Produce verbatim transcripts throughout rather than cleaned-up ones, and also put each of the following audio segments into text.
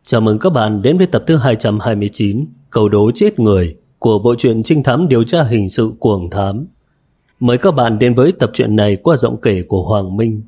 Chào mừng các bạn đến với tập thứ hai trăm hai mươi chín Câu đố chết người của bộ truyện trinh thám điều tra hình sự Cuồng Thám. Mời các bạn đến với tập truyện này qua giọng kể của Hoàng Minh.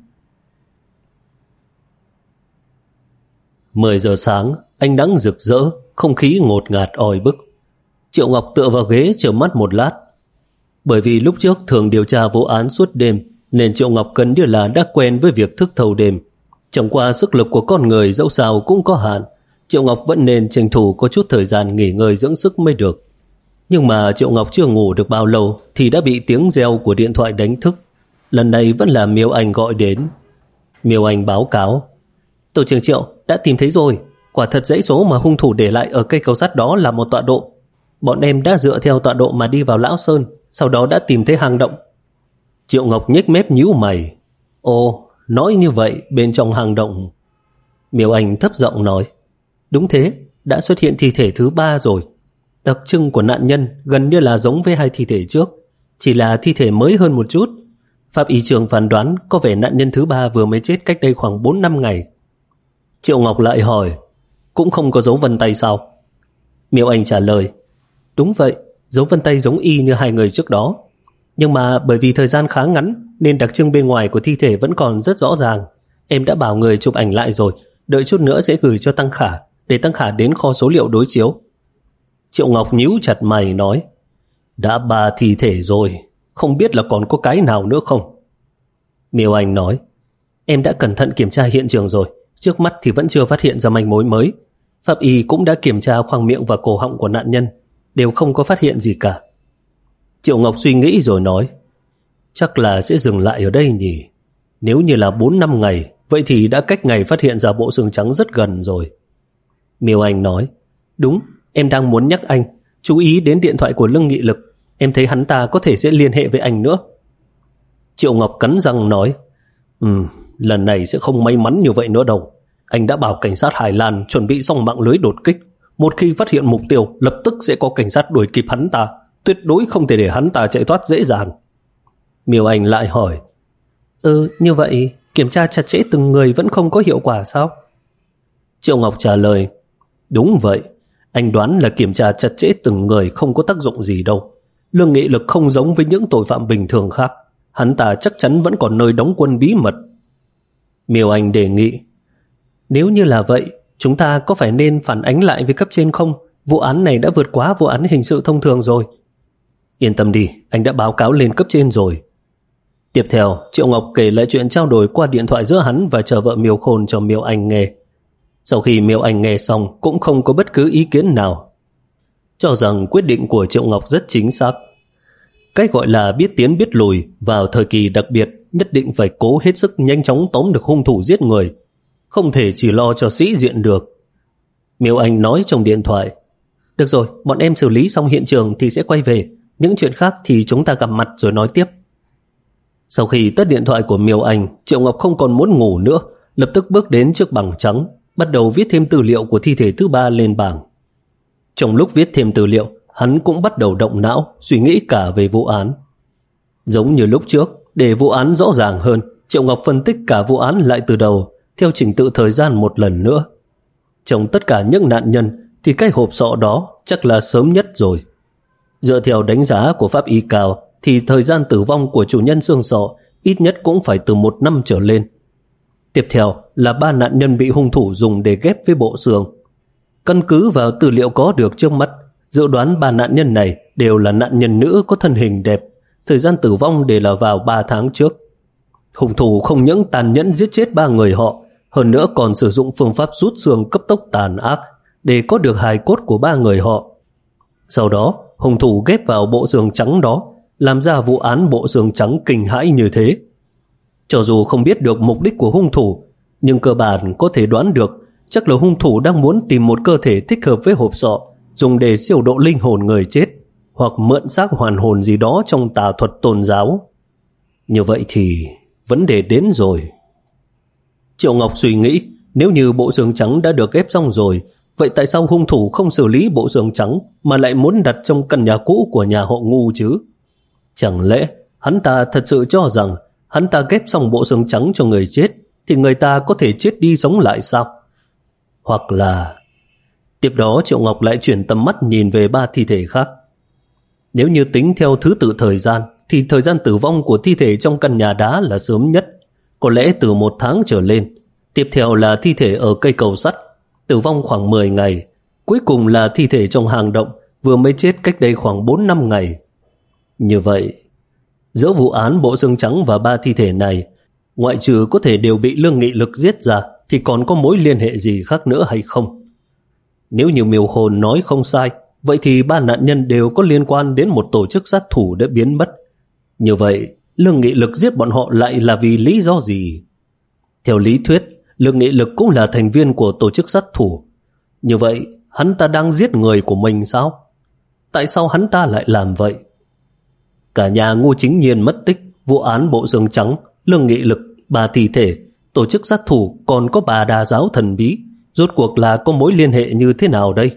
mười giờ sáng, ánh nắng rực rỡ, không khí ngột ngạt oi bức. Triệu Ngọc tựa vào ghế chờ mắt một lát. Bởi vì lúc trước thường điều tra vụ án suốt đêm, nên Triệu Ngọc gần như là đã quen với việc thức thâu đêm. Chẳng qua sức lực của con người dẫu sao cũng có hạn, Triệu Ngọc vẫn nên tranh thủ có chút thời gian nghỉ ngơi dưỡng sức mới được. Nhưng mà Triệu Ngọc chưa ngủ được bao lâu thì đã bị tiếng reo của điện thoại đánh thức. Lần này vẫn là Miêu Anh gọi đến. Miêu Anh báo cáo: Tổ trưởng Triệu, đã tìm thấy rồi. Quả thật dãy số mà hung thủ để lại ở cây cầu sắt đó là một tọa độ. Bọn em đã dựa theo tọa độ mà đi vào Lão Sơn, sau đó đã tìm thấy hang động. Triệu Ngọc nhếch mép nhíu mày. Ồ, nói như vậy bên trong hang động... Miêu Anh thấp giọng nói: Đúng thế, đã xuất hiện thi thể thứ ba rồi. Đặc trưng của nạn nhân gần như là giống với hai thi thể trước, chỉ là thi thể mới hơn một chút. Pháp y trường phán đoán có vẻ nạn nhân thứ ba vừa mới chết cách đây khoảng bốn năm ngày. Triệu Ngọc lại hỏi: Cũng không có dấu vân tay sao? Miêu Anh trả lời: Đúng vậy, dấu vân tay giống y như hai người trước đó. Nhưng mà bởi vì thời gian khá ngắn nên đặc trưng bên ngoài của thi thể vẫn còn rất rõ ràng. Em đã bảo người chụp ảnh lại rồi, đợi chút nữa sẽ gửi cho Tăng Khả, để Tăng Khả đến kho số liệu đối chiếu. Triệu Ngọc nhíu chặt mày nói: Đã ba thi thể rồi, không biết là còn có cái nào nữa không? Miêu Anh nói: Em đã cẩn thận kiểm tra hiện trường rồi, trước mắt thì vẫn chưa phát hiện ra manh mối mới. Pháp y cũng đã kiểm tra khoang miệng và cổ họng của nạn nhân, đều không có phát hiện gì cả. Triệu Ngọc suy nghĩ rồi nói: Chắc là sẽ dừng lại ở đây nhỉ. Nếu như là bốn năm ngày, vậy thì đã cách ngày phát hiện ra bộ xương trắng rất gần rồi. Miêu Anh nói: Đúng, em đang muốn nhắc anh chú ý đến điện thoại của Lương Nghị Lực. Em thấy hắn ta có thể sẽ liên hệ với anh nữa. Triệu Ngọc cắn răng nói: Ừm, lần này sẽ không may mắn như vậy nữa đâu. Anh đã bảo cảnh sát Hải Lan chuẩn bị xong mạng lưới đột kích. Một khi phát hiện mục tiêu, lập tức sẽ có cảnh sát đuổi kịp hắn ta. Tuyệt đối không thể để hắn ta chạy thoát dễ dàng. Miêu Anh lại hỏi: Ừ, như vậy kiểm tra chặt chẽ từng người vẫn không có hiệu quả sao? Triệu Ngọc trả lời: Đúng vậy, anh đoán là kiểm tra chặt chẽ từng người không có tác dụng gì đâu. Lương Nghị Lực không giống với những tội phạm bình thường khác, hắn ta chắc chắn vẫn còn nơi đóng quân bí mật. Miêu Anh đề nghị: Nếu như là vậy, chúng ta có phải nên phản ánh lại với cấp trên không? Vụ án này đã vượt quá vụ án hình sự thông thường rồi. Yên tâm đi, anh đã báo cáo lên cấp trên rồi. Tiếp theo, Triệu Ngọc kể lại chuyện trao đổi qua điện thoại giữa hắn và chờ vợ Miêu Khôn cho Miêu Anh nghe. Sau khi Miêu Anh nghe xong cũng không có bất cứ ý kiến nào, cho rằng quyết định của Triệu Ngọc rất chính xác. Cái gọi là biết tiến biết lùi vào thời kỳ đặc biệt nhất định phải cố hết sức nhanh chóng tóm được hung thủ giết người, không thể chỉ lo cho sĩ diện được. Miêu Anh nói trong điện thoại: Được rồi, bọn em xử lý xong hiện trường thì sẽ quay về. Những chuyện khác thì chúng ta gặp mặt rồi nói tiếp. Sau khi tắt điện thoại của Miêu Anh, Triệu Ngọc không còn muốn ngủ nữa, lập tức bước đến trước bảng trắng, bắt đầu viết thêm tư liệu của thi thể thứ ba lên bảng. Trong lúc viết thêm tư liệu, hắn cũng bắt đầu động não, suy nghĩ cả về vụ án. Giống như lúc trước, để vụ án rõ ràng hơn, Triệu Ngọc phân tích cả vụ án lại từ đầu, theo trình tự thời gian một lần nữa. Trong tất cả những nạn nhân thì cái hộp sọ đó chắc là sớm nhất rồi. Dựa theo đánh giá của pháp y cao thì thời gian tử vong của chủ nhân xương sọ ít nhất cũng phải từ một năm trở lên. Tiếp theo là ba nạn nhân bị hung thủ dùng để ghép với bộ xương. Căn cứ vào tư liệu có được trước mắt, dự đoán ba nạn nhân này đều là nạn nhân nữ có thân hình đẹp, thời gian tử vong đều là vào ba tháng trước. Hung thủ không những tàn nhẫn giết chết ba người họ, hơn nữa còn sử dụng phương pháp rút xương cấp tốc tàn ác để có được hài cốt của ba người họ. Sau đó, hung thủ ghép vào bộ xương trắng đó, làm ra vụ án bộ xương trắng kinh hãi như thế. Cho dù không biết được mục đích của hung thủ, nhưng cơ bản có thể đoán được chắc là hung thủ đang muốn tìm một cơ thể thích hợp với hộp sọ, dùng để siêu độ linh hồn người chết, hoặc mượn xác hoàn hồn gì đó trong tà thuật tôn giáo. Như vậy thì vấn đề đến rồi. Triệu Ngọc suy nghĩ, nếu như bộ xương trắng đã được ghép xong rồi, vậy tại sao hung thủ không xử lý bộ xương trắng mà lại muốn đặt trong căn nhà cũ của nhà họ Ngu chứ? Chẳng lẽ hắn ta thật sự cho rằng hắn ta ghép xong bộ xương trắng cho người chết thì người ta có thể chết đi sống lại sao? Hoặc là Tiếp đó Triệu Ngọc lại chuyển tầm mắt nhìn về ba thi thể khác. Nếu như tính theo thứ tự thời gian thì thời gian tử vong của thi thể trong căn nhà đá là sớm nhất, có lẽ từ một tháng trở lên. Tiếp theo là thi thể ở cây cầu sắt, tử vong khoảng mười ngày. Cuối cùng là thi thể trong hang động, vừa mới chết cách đây khoảng bốn năm ngày. Như vậy, giữa vụ án bộ xương trắng và ba thi thể này, ngoại trừ có thể đều bị Lương Nghị Lực giết ra, thì còn có mối liên hệ gì khác nữa hay không? Nếu như Miêu Hồn nói không sai, vậy thì ba nạn nhân đều có liên quan đến một tổ chức sát thủ đã biến mất. Như vậy, Lương Nghị Lực giết bọn họ lại là vì lý do gì? Theo lý thuyết, Lương Nghị Lực cũng là thành viên của tổ chức sát thủ. Như vậy, hắn ta đang giết người của mình sao? Tại sao hắn ta lại làm vậy? Cả nhà Ngô Chính Nhiên mất tích, vụ án bộ xương trắng, Lương Nghị Lực, ba thi thể, tổ chức sát thủ, còn có bà đà giáo thần bí. Rốt cuộc là có mối liên hệ như thế nào đây?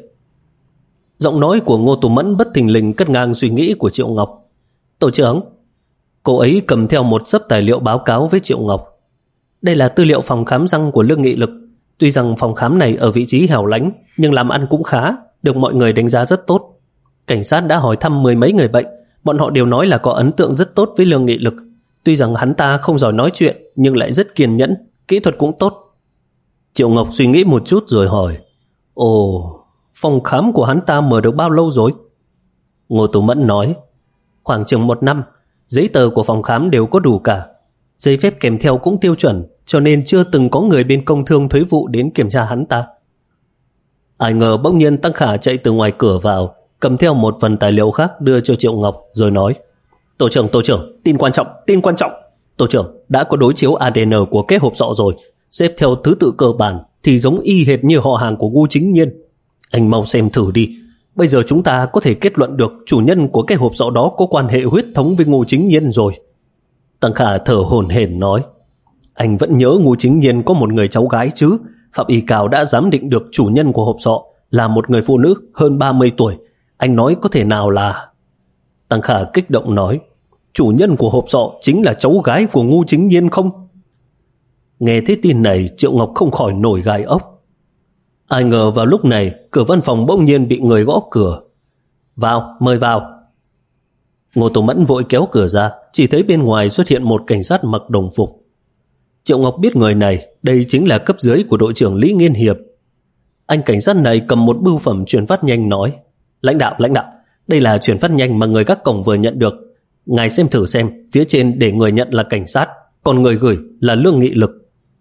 Giọng nói của Ngô Tù Mẫn bất thình lình cắt ngang suy nghĩ của Triệu Ngọc. Tổ trưởng, cô ấy cầm theo một xấp tài liệu báo cáo với Triệu Ngọc. Đây là tư liệu phòng khám răng của Lương Nghị Lực. Tuy rằng phòng khám này ở vị trí hẻo lánh, nhưng làm ăn cũng khá, được mọi người đánh giá rất tốt. Cảnh sát đã hỏi thăm mười mấy người bệnh, bọn họ đều nói là có ấn tượng rất tốt với Lương Nghị Lực. Tuy rằng hắn ta không giỏi nói chuyện, nhưng lại rất kiên nhẫn, kỹ thuật cũng tốt. Triệu Ngọc suy nghĩ một chút rồi hỏi, ồ, phòng khám của hắn ta mở được bao lâu rồi? Ngô Tú Mẫn nói, khoảng chừng một năm, giấy tờ của phòng khám đều có đủ cả. Giấy phép kèm theo cũng tiêu chuẩn, cho nên chưa từng có người bên công thương thuế vụ đến kiểm tra hắn ta. Ai ngờ bỗng nhiên Tăng Khả chạy từ ngoài cửa vào, cầm theo một phần tài liệu khác đưa cho Triệu Ngọc rồi nói, Tổ trưởng, tổ trưởng, tin quan trọng, tin quan trọng. Tổ trưởng, đã có đối chiếu a đê en của cái hộp sọ rồi, xếp theo thứ tự cơ bản thì giống y hệt như họ hàng của Ngô Chính Nhiên. Anh mau xem thử đi. Bây giờ chúng ta có thể kết luận được chủ nhân của cái hộp sọ đó có quan hệ huyết thống với Ngô Chính Nhiên rồi. Tăng Khả thở hổn hển nói, anh vẫn nhớ Ngô Chính Nhiên có một người cháu gái chứ. Pháp y cao đã giám định được chủ nhân của hộp sọ là một người phụ nữ hơn ba mươi tuổi. Anh nói có thể nào là... Tăng Khả kích động nói, chủ nhân của hộp sọ chính là cháu gái của Ngô Chính Nhiên không? Nghe thấy tin này, Triệu Ngọc không khỏi nổi gai ốc. Ai ngờ vào lúc này, cửa văn phòng bỗng nhiên bị người gõ cửa. Vào, mời vào. Ngô Tổ Mẫn vội kéo cửa ra, chỉ thấy bên ngoài xuất hiện một cảnh sát mặc đồng phục. Triệu Ngọc biết người này, đây chính là cấp dưới của đội trưởng Lý Nghiên Hiệp. Anh cảnh sát này cầm một bưu phẩm chuyển phát nhanh nói, lãnh đạo, lãnh đạo, đây là chuyển phát nhanh mà người gác cổng vừa nhận được. Ngài xem thử xem, phía trên để người nhận là cảnh sát, còn người gửi là Lương Nghị Lực.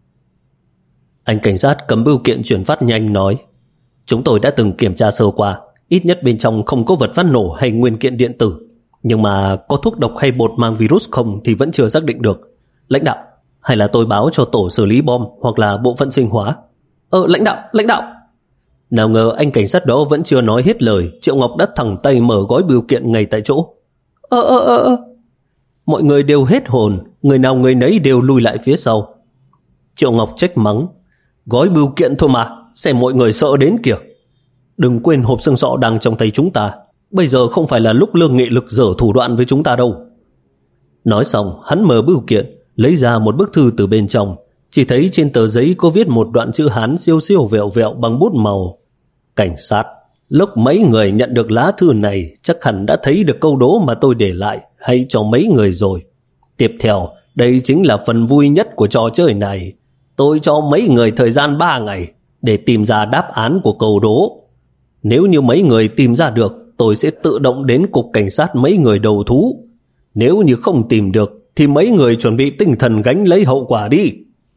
Anh cảnh sát cầm bưu kiện chuyển phát nhanh nói, chúng tôi đã từng kiểm tra sơ qua, ít nhất bên trong không có vật phát nổ hay nguyên kiện điện tử, nhưng mà có thuốc độc hay bột mang virus không thì vẫn chưa xác định được. Lãnh đạo, hay là tôi báo cho tổ xử lý bom hoặc là bộ phận sinh hóa? Ờ, lãnh đạo, lãnh đạo. Nào ngờ anh cảnh sát đó vẫn chưa nói hết lời, Triệu Ngọc đã thẳng tay mở gói bưu kiện ngay tại chỗ. Ơ ơ ơ ơ. Mọi người đều hết hồn, người nào người nấy đều lùi lại phía sau. Triệu Ngọc trách mắng, gói bưu kiện thôi mà, xem mọi người sợ đến kìa. Đừng quên hộp xương sọ đang trong tay chúng ta, bây giờ không phải là lúc Lương Nghị Lực dở thủ đoạn với chúng ta đâu. Nói xong, hắn mở bưu kiện, lấy ra một bức thư từ bên trong. Chỉ thấy trên tờ giấy có viết một đoạn chữ Hán siêu siêu vẹo vẹo bằng bút màu. Cảnh sát, lúc mấy người nhận được lá thư này chắc hẳn đã thấy được câu đố mà tôi để lại hay cho mấy người rồi. Tiếp theo, đây chính là phần vui nhất của trò chơi này. Tôi cho mấy người thời gian ba ngày để tìm ra đáp án của câu đố. Nếu như mấy người tìm ra được, tôi sẽ tự động đến cục cảnh sát mấy người đầu thú. Nếu như không tìm được, thì mấy người chuẩn bị tinh thần gánh lấy hậu quả đi.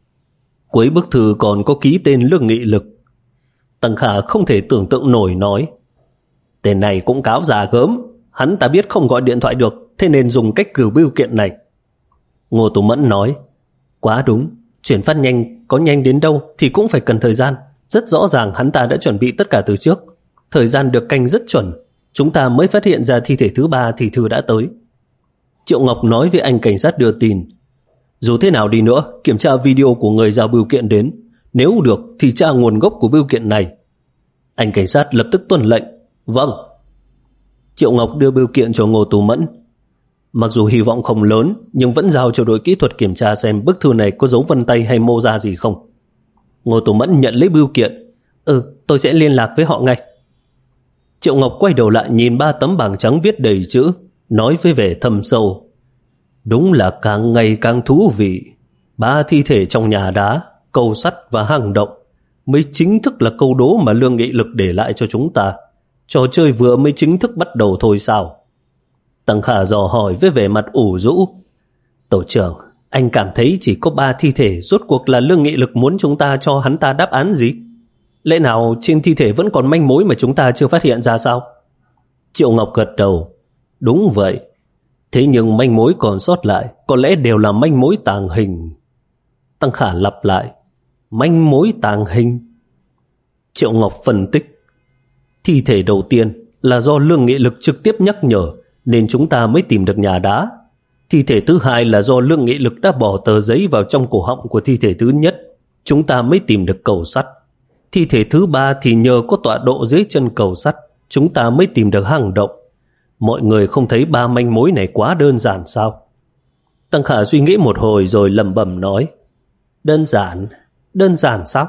Cuối bức thư còn có ký tên Lương Nghị Lực. Tăng Khả không thể tưởng tượng nổi nói, tên này cũng cáo già gớm, hắn ta biết không gọi điện thoại được, thế nên dùng cách gửi bưu kiện này. Ngô Tú Mẫn nói, quá đúng, chuyển phát nhanh có nhanh đến đâu thì cũng phải cần thời gian. Rất rõ ràng hắn ta đã chuẩn bị tất cả từ trước. Thời gian được canh rất chuẩn, chúng ta mới phát hiện ra thi thể thứ ba thì thư đã tới. Triệu Ngọc nói với anh cảnh sát đưa tin, dù thế nào đi nữa, kiểm tra video của người giao bưu kiện đến, nếu được thì tra nguồn gốc của bưu kiện này. Anh cảnh sát lập tức tuân lệnh, vâng. Triệu Ngọc đưa bưu kiện cho Ngô Tú Mẫn. Mặc dù hy vọng không lớn, nhưng vẫn giao cho đội kỹ thuật kiểm tra xem bức thư này có dấu vân tay hay mô ra gì không. Ngô Tú Mẫn nhận lấy bưu kiện. Ừ, tôi sẽ liên lạc với họ ngay. Triệu Ngọc quay đầu lại nhìn ba tấm bảng trắng viết đầy chữ, nói với vẻ thâm sâu. Đúng là càng ngày càng thú vị. Ba thi thể trong nhà đá, cầu sắt và hang động mới chính thức là câu đố mà Lương Nghị Lực để lại cho chúng ta. Trò chơi vừa mới chính thức bắt đầu thôi sao? Tăng Khả dò hỏi với vẻ mặt ủ rũ. Tổ trưởng, anh cảm thấy chỉ có ba thi thể, rốt cuộc là Lương Nghị Lực muốn chúng ta cho hắn ta đáp án gì? Lẽ nào trên thi thể vẫn còn manh mối mà chúng ta chưa phát hiện ra sao? Triệu Ngọc gật đầu. Đúng vậy. Thế nhưng manh mối còn sót lại có lẽ đều là manh mối tàng hình. Tăng Khả lặp lại. Manh mối tàng hình. Triệu Ngọc phân tích. Thi thể đầu tiên là do Lương Nghị Lực trực tiếp nhắc nhở nên chúng ta mới tìm được nhà đá. Thi thể thứ hai là do Lương Nghị Lực đã bỏ tờ giấy vào trong cổ họng của thi thể thứ nhất, chúng ta mới tìm được cầu sắt. Thi thể thứ ba thì nhờ có tọa độ dưới chân cầu sắt, chúng ta mới tìm được hang động. Mọi người không thấy ba manh mối này quá đơn giản sao? Tăng Khả suy nghĩ một hồi rồi lẩm bẩm nói. Đơn giản? Đơn giản sao?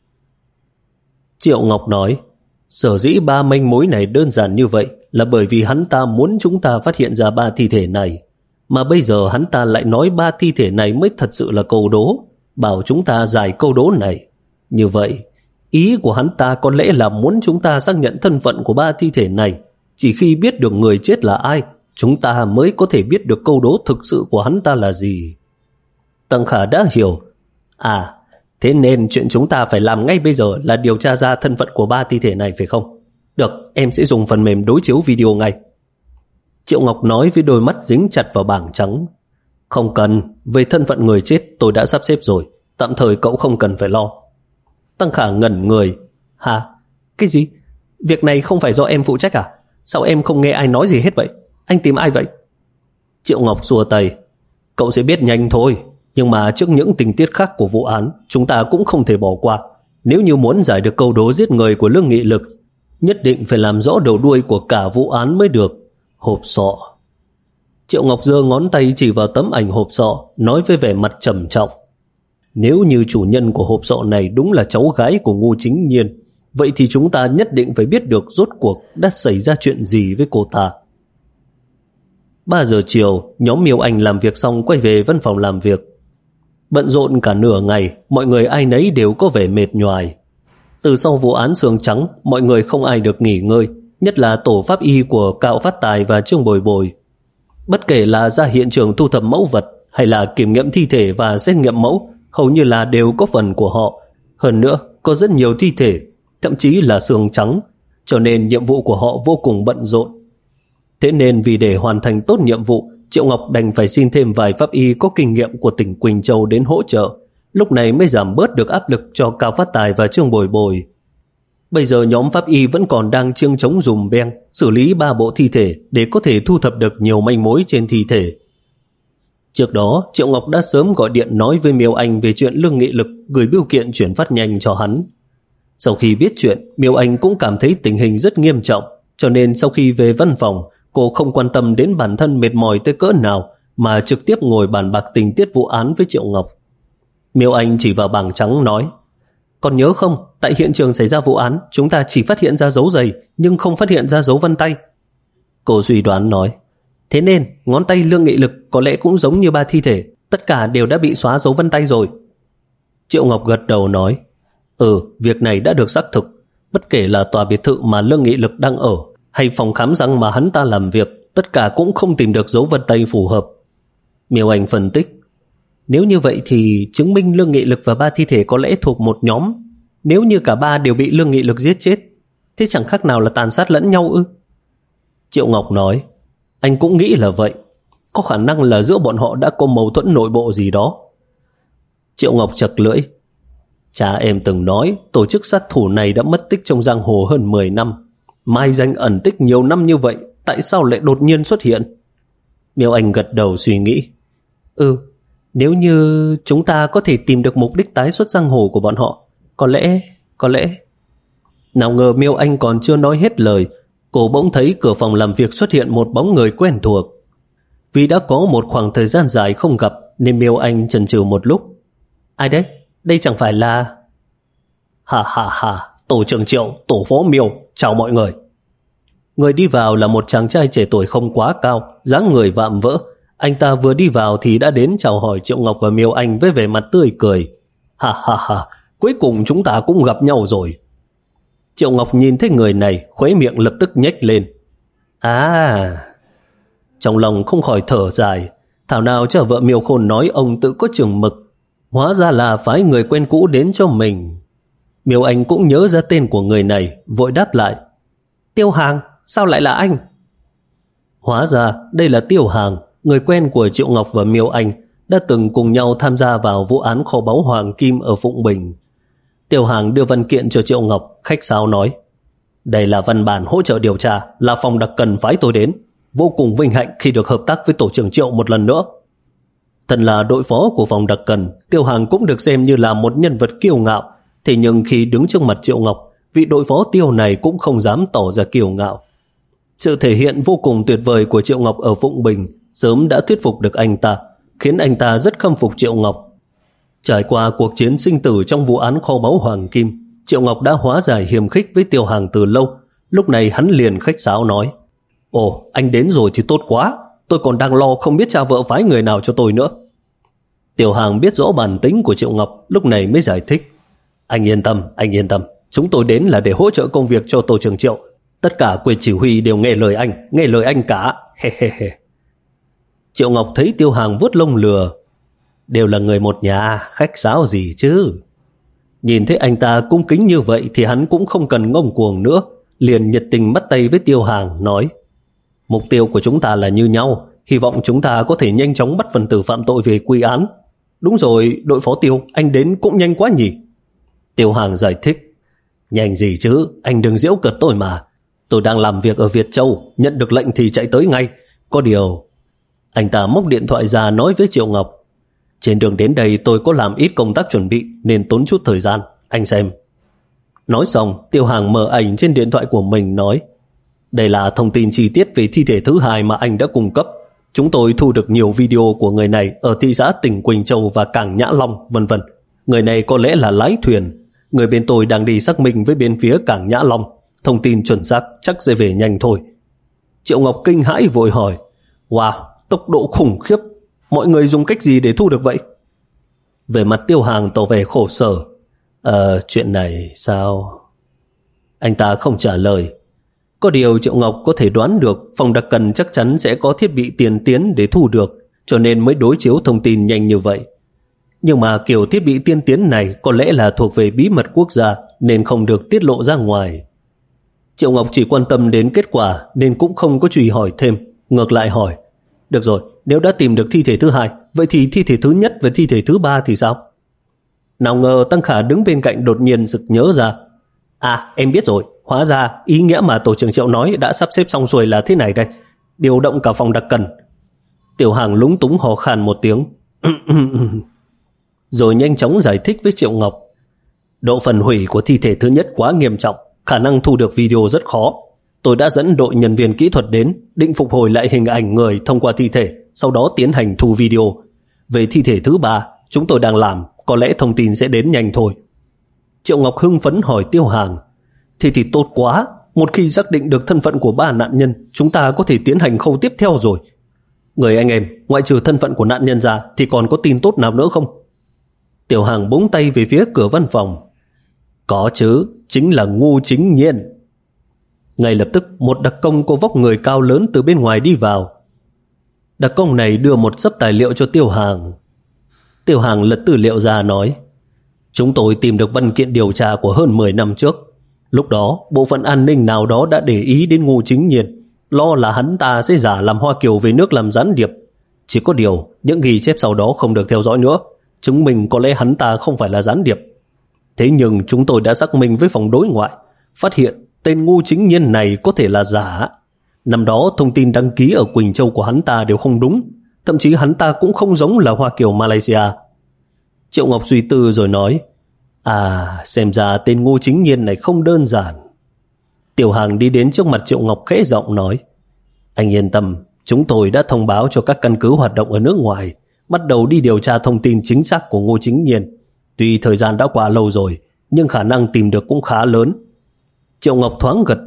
Triệu Ngọc nói, sở dĩ ba manh mối này đơn giản như vậy là bởi vì hắn ta muốn chúng ta phát hiện ra ba thi thể này. Mà bây giờ hắn ta lại nói ba thi thể này mới thật sự là câu đố, bảo chúng ta giải câu đố này. Như vậy, ý của hắn ta có lẽ là muốn chúng ta xác nhận thân phận của ba thi thể này. Chỉ khi biết được người chết là ai, chúng ta mới có thể biết được câu đố thực sự của hắn ta là gì. Tăng Khả đã hiểu. À, thế nên chuyện chúng ta phải làm ngay bây giờ là điều tra ra thân phận của ba thi thể này phải không? Được, em sẽ dùng phần mềm đối chiếu video ngay. Triệu Ngọc nói với đôi mắt dính chặt vào bảng trắng. Không cần, về thân phận người chết tôi đã sắp xếp rồi, tạm thời cậu không cần phải lo. Tăng Khả ngẩn người. Hả? Cái gì? Việc này không phải do em phụ trách à? Sao em không nghe ai nói gì hết vậy? Anh tìm ai vậy? Triệu Ngọc xua tay. Cậu sẽ biết nhanh thôi, nhưng mà trước những tình tiết khác của vụ án, chúng ta cũng không thể bỏ qua. Nếu như muốn giải được câu đố giết người của Lương Nghị Lực, nhất định phải làm rõ đầu đuôi của cả vụ án mới được. Hộp sọ. Triệu Ngọc giơ ngón tay chỉ vào tấm ảnh hộp sọ, nói với vẻ mặt trầm trọng. Nếu như chủ nhân của hộp sọ này đúng là cháu gái của Ngô Chính Nhiên, vậy thì chúng ta nhất định phải biết được rốt cuộc đã xảy ra chuyện gì với cô ta. ba giờ chiều, nhóm Miêu Anh làm việc xong quay về văn phòng làm việc. Bận rộn cả nửa ngày, mọi người ai nấy đều có vẻ mệt nhoài. Từ sau vụ án xương trắng, mọi người không ai được nghỉ ngơi, nhất là tổ pháp y của Cao Phát Tài và Trương Bồi Bồi. Bất kể là ra hiện trường thu thập mẫu vật hay là kiểm nghiệm thi thể và xét nghiệm mẫu, hầu như là đều có phần của họ. Hơn nữa, có rất nhiều thi thể, thậm chí là xương trắng, cho nên nhiệm vụ của họ vô cùng bận rộn. Thế nên vì để hoàn thành tốt nhiệm vụ, Triệu Ngọc đành phải xin thêm vài pháp y có kinh nghiệm của tỉnh Quỳnh Châu đến hỗ trợ, lúc này mới giảm bớt được áp lực cho Cao Phát Tài và Trương Bồi Bồi. Bây giờ nhóm pháp y vẫn còn đang chiêng trống dùm beng xử lý ba bộ thi thể để có thể thu thập được nhiều manh mối trên thi thể. Trước đó, Triệu Ngọc đã sớm gọi điện nói với Miêu Anh về chuyện Lương Nghị Lực gửi bưu kiện chuyển phát nhanh cho hắn. Sau khi biết chuyện, Miêu Anh cũng cảm thấy tình hình rất nghiêm trọng, cho nên sau khi về văn phòng, cô không quan tâm đến bản thân mệt mỏi tới cỡ nào mà trực tiếp ngồi bàn bạc tình tiết vụ án với Triệu Ngọc. Miêu Anh chỉ vào bảng trắng nói, còn nhớ không, tại hiện trường xảy ra vụ án, chúng ta chỉ phát hiện ra dấu giày nhưng không phát hiện ra dấu vân tay. Cô suy đoán nói, thế nên ngón tay Lương Nghị Lực có lẽ cũng giống như ba thi thể, tất cả đều đã bị xóa dấu vân tay rồi. Triệu Ngọc gật đầu nói, ừ, việc này đã được xác thực. Bất kể là tòa biệt thự mà Lương Nghị Lực đang ở hay phòng khám răng mà hắn ta làm việc, tất cả cũng không tìm được dấu vân tay phù hợp. Miêu Anh phân tích, nếu như vậy thì chứng minh Lương Nghị Lực và ba thi thể có lẽ thuộc một nhóm. Nếu như cả ba đều bị Lương Nghị Lực giết chết, thế chẳng khác nào là tàn sát lẫn nhau ư? Triệu Ngọc nói, anh cũng nghĩ là vậy. Có khả năng là giữa bọn họ đã có mâu thuẫn nội bộ gì đó. Triệu Ngọc chật lưỡi, cha em từng nói tổ chức sát thủ này đã mất tích trong giang hồ hơn mười năm. Mai danh ẩn tích nhiều năm như vậy, tại sao lại đột nhiên xuất hiện? Miêu Anh gật đầu suy nghĩ, Ừ, nếu như chúng ta có thể tìm được mục đích tái xuất giang hồ của bọn họ, có lẽ, có lẽ... Nào ngờ Miêu Anh còn chưa nói hết lời, cô bỗng thấy cửa phòng làm việc xuất hiện một bóng người quen thuộc. Vì đã có một khoảng thời gian dài không gặp nên Miêu Anh chần chừ một lúc. Ai đấy? Đây chẳng phải là... Hà hà hà, tổ trưởng Triệu, tổ phó Miêu, chào mọi người. Người đi vào là một chàng trai trẻ tuổi không quá cao, dáng người vạm vỡ. Anh ta vừa đi vào thì đã đến chào hỏi Triệu Ngọc và Miêu Anh với vẻ mặt tươi cười. Ha ha ha, cuối cùng chúng ta cũng gặp nhau rồi. Triệu Ngọc nhìn thấy người này, khóe miệng lập tức nhếch lên. À, trong lòng không khỏi thở dài, thảo nào cho vợ Miêu Khôn nói ông tự có chừng mực, hóa ra là phái người quen cũ đến cho mình. Miêu Anh cũng nhớ ra tên của người này, vội đáp lại. Tiêu Hàng, sao lại là anh? Hóa ra đây là Tiêu Hàng, người quen của Triệu Ngọc và Miêu Anh, đã từng cùng nhau tham gia vào vụ án kho báu Hoàng Kim ở Phụng Bình. Tiêu Hàng đưa văn kiện cho Triệu Ngọc, khách sáo nói. Đây là văn bản hỗ trợ điều tra, là phòng đặc cần phái tôi đến. Vô cùng vinh hạnh khi được hợp tác với tổ trưởng Triệu một lần nữa. Thân là đội phó của phòng đặc cần, Tiêu Hàng cũng được xem như là một nhân vật kiêu ngạo. Thế nhưng khi đứng trước mặt Triệu Ngọc, vị đội phó Tiêu này cũng không dám tỏ ra kiêu ngạo. Sự thể hiện vô cùng tuyệt vời của Triệu Ngọc ở Phụng Bình sớm đã thuyết phục được anh ta, khiến anh ta rất khâm phục Triệu Ngọc. Trải qua cuộc chiến sinh tử trong vụ án kho báu Hoàng Kim, Triệu Ngọc đã hóa giải hiềm khích với Tiêu Hàng từ lâu. Lúc này hắn liền khách sáo nói. Ồ, anh đến rồi thì tốt quá, tôi còn đang lo không biết cha vợ phái người nào cho tôi nữa. Tiêu Hàng biết rõ bản tính của Triệu Ngọc, lúc này mới giải thích. Anh yên tâm, anh yên tâm, chúng tôi đến là để hỗ trợ công việc cho tổ trưởng Triệu. Tất cả quyền chỉ huy đều nghe lời anh, nghe lời anh cả. He he he. Triệu Ngọc thấy Tiêu Hàng vuốt lông lừa. Đều là người một nhà, khách sáo gì chứ. Nhìn thấy anh ta cung kính như vậy thì hắn cũng không cần ngông cuồng nữa, liền nhiệt tình bắt tay với Tiêu Hàng, nói. Mục tiêu của chúng ta là như nhau, hy vọng chúng ta có thể nhanh chóng bắt phần tử phạm tội về quy án. Đúng rồi, đội phó Tiêu, anh đến cũng nhanh quá nhỉ. Tiêu Hàng giải thích. Nhanh gì chứ, anh đừng giễu cợt tôi mà. Tôi đang làm việc ở Việt Châu, nhận được lệnh thì chạy tới ngay. Có điều... Anh ta móc điện thoại ra nói với Triệu Ngọc. Trên đường đến đây tôi có làm ít công tác chuẩn bị nên tốn chút thời gian, anh xem. Nói xong, Tiêu Hàng mở ảnh trên điện thoại của mình nói. Đây là thông tin chi tiết về thi thể thứ hai mà anh đã cung cấp. Chúng tôi thu được nhiều video của người này ở thị xã tỉnh Quỳnh Châu và cảng Nhã Long, vân vân. Người này có lẽ là lái thuyền. Người bên tôi đang đi xác minh với bên phía cảng Nhã Long. Thông tin chuẩn xác chắc sẽ về nhanh thôi. Triệu Ngọc kinh hãi vội hỏi. Wow, tốc độ khủng khiếp. Mọi người dùng cách gì để thu được vậy? Về mặt Tiêu Hàng tỏ vẻ khổ sở. Ờ, chuyện này sao? Anh ta không trả lời. Có điều Triệu Ngọc có thể đoán được phòng đặc cần chắc chắn sẽ có thiết bị tiên tiến để thu được, cho nên mới đối chiếu thông tin nhanh như vậy. Nhưng mà kiểu thiết bị tiên tiến này có lẽ là thuộc về bí mật quốc gia nên không được tiết lộ ra ngoài. Triệu Ngọc chỉ quan tâm đến kết quả nên cũng không có truy hỏi thêm, ngược lại hỏi. Được rồi, nếu đã tìm được thi thể thứ hai, vậy thì thi thể thứ nhất và thi thể thứ ba thì sao? Nào ngờ Tăng Khả đứng bên cạnh đột nhiên sực nhớ ra. À, em biết rồi, hóa ra ý nghĩa mà tổ trưởng Triệu nói đã sắp xếp xong xuôi là thế này đây. Điều động cả phòng đặc cần. Tiểu Hàng lúng túng hò khan một tiếng. Rồi nhanh chóng giải thích với Triệu Ngọc. Độ phần hủy của thi thể thứ nhất quá nghiêm trọng, khả năng thu được video rất khó. Tôi đã dẫn đội nhân viên kỹ thuật đến, định phục hồi lại hình ảnh người thông qua thi thể, sau đó tiến hành thu video. Về thi thể thứ ba, chúng tôi đang làm, có lẽ thông tin sẽ đến nhanh thôi. Triệu Ngọc hưng phấn hỏi Tiêu Hàng. Thế thì tốt quá, một khi xác định được thân phận của ba nạn nhân, chúng ta có thể tiến hành khâu tiếp theo rồi. Người anh em, ngoại trừ thân phận của nạn nhân ra thì còn có tin tốt nào nữa không? Tiểu Hàng búng tay về phía cửa văn phòng. Có chứ, chính là Ngô Chính Nhiên. Ngay lập tức một đặc công có vóc người cao lớn từ bên ngoài đi vào. Đặc công này đưa một xấp tài liệu cho Tiêu Hàng. Tiêu Hàng lật tư liệu ra nói. Chúng tôi tìm được văn kiện điều tra của hơn mười năm trước. Lúc đó, bộ phận an ninh nào đó đã để ý đến Ngô Chính Nhiên, lo là hắn ta sẽ giả làm Hoa Kiều về nước làm gián điệp. Chỉ có điều, những ghi chép sau đó không được theo dõi nữa, chứng minh có lẽ hắn ta không phải là gián điệp. Thế nhưng chúng tôi đã xác minh với phòng đối ngoại, phát hiện tên Ngô Chính Nhiên này có thể là giả. Năm đó thông tin đăng ký ở Quỳnh Châu của hắn ta đều không đúng, thậm chí hắn ta cũng không giống là Hoa Kiều Malaysia. Triệu Ngọc suy tư rồi nói. À, xem ra tên Ngô Chính Nhiên này không đơn giản. Tiểu Hàng đi đến trước mặt Triệu Ngọc khẽ giọng nói. Anh yên tâm, chúng tôi đã thông báo cho các căn cứ hoạt động ở nước ngoài, bắt đầu đi điều tra thông tin chính xác của Ngô Chính Nhiên. Tuy thời gian đã qua lâu rồi, nhưng khả năng tìm được cũng khá lớn. Triệu Ngọc thoáng gật đầu.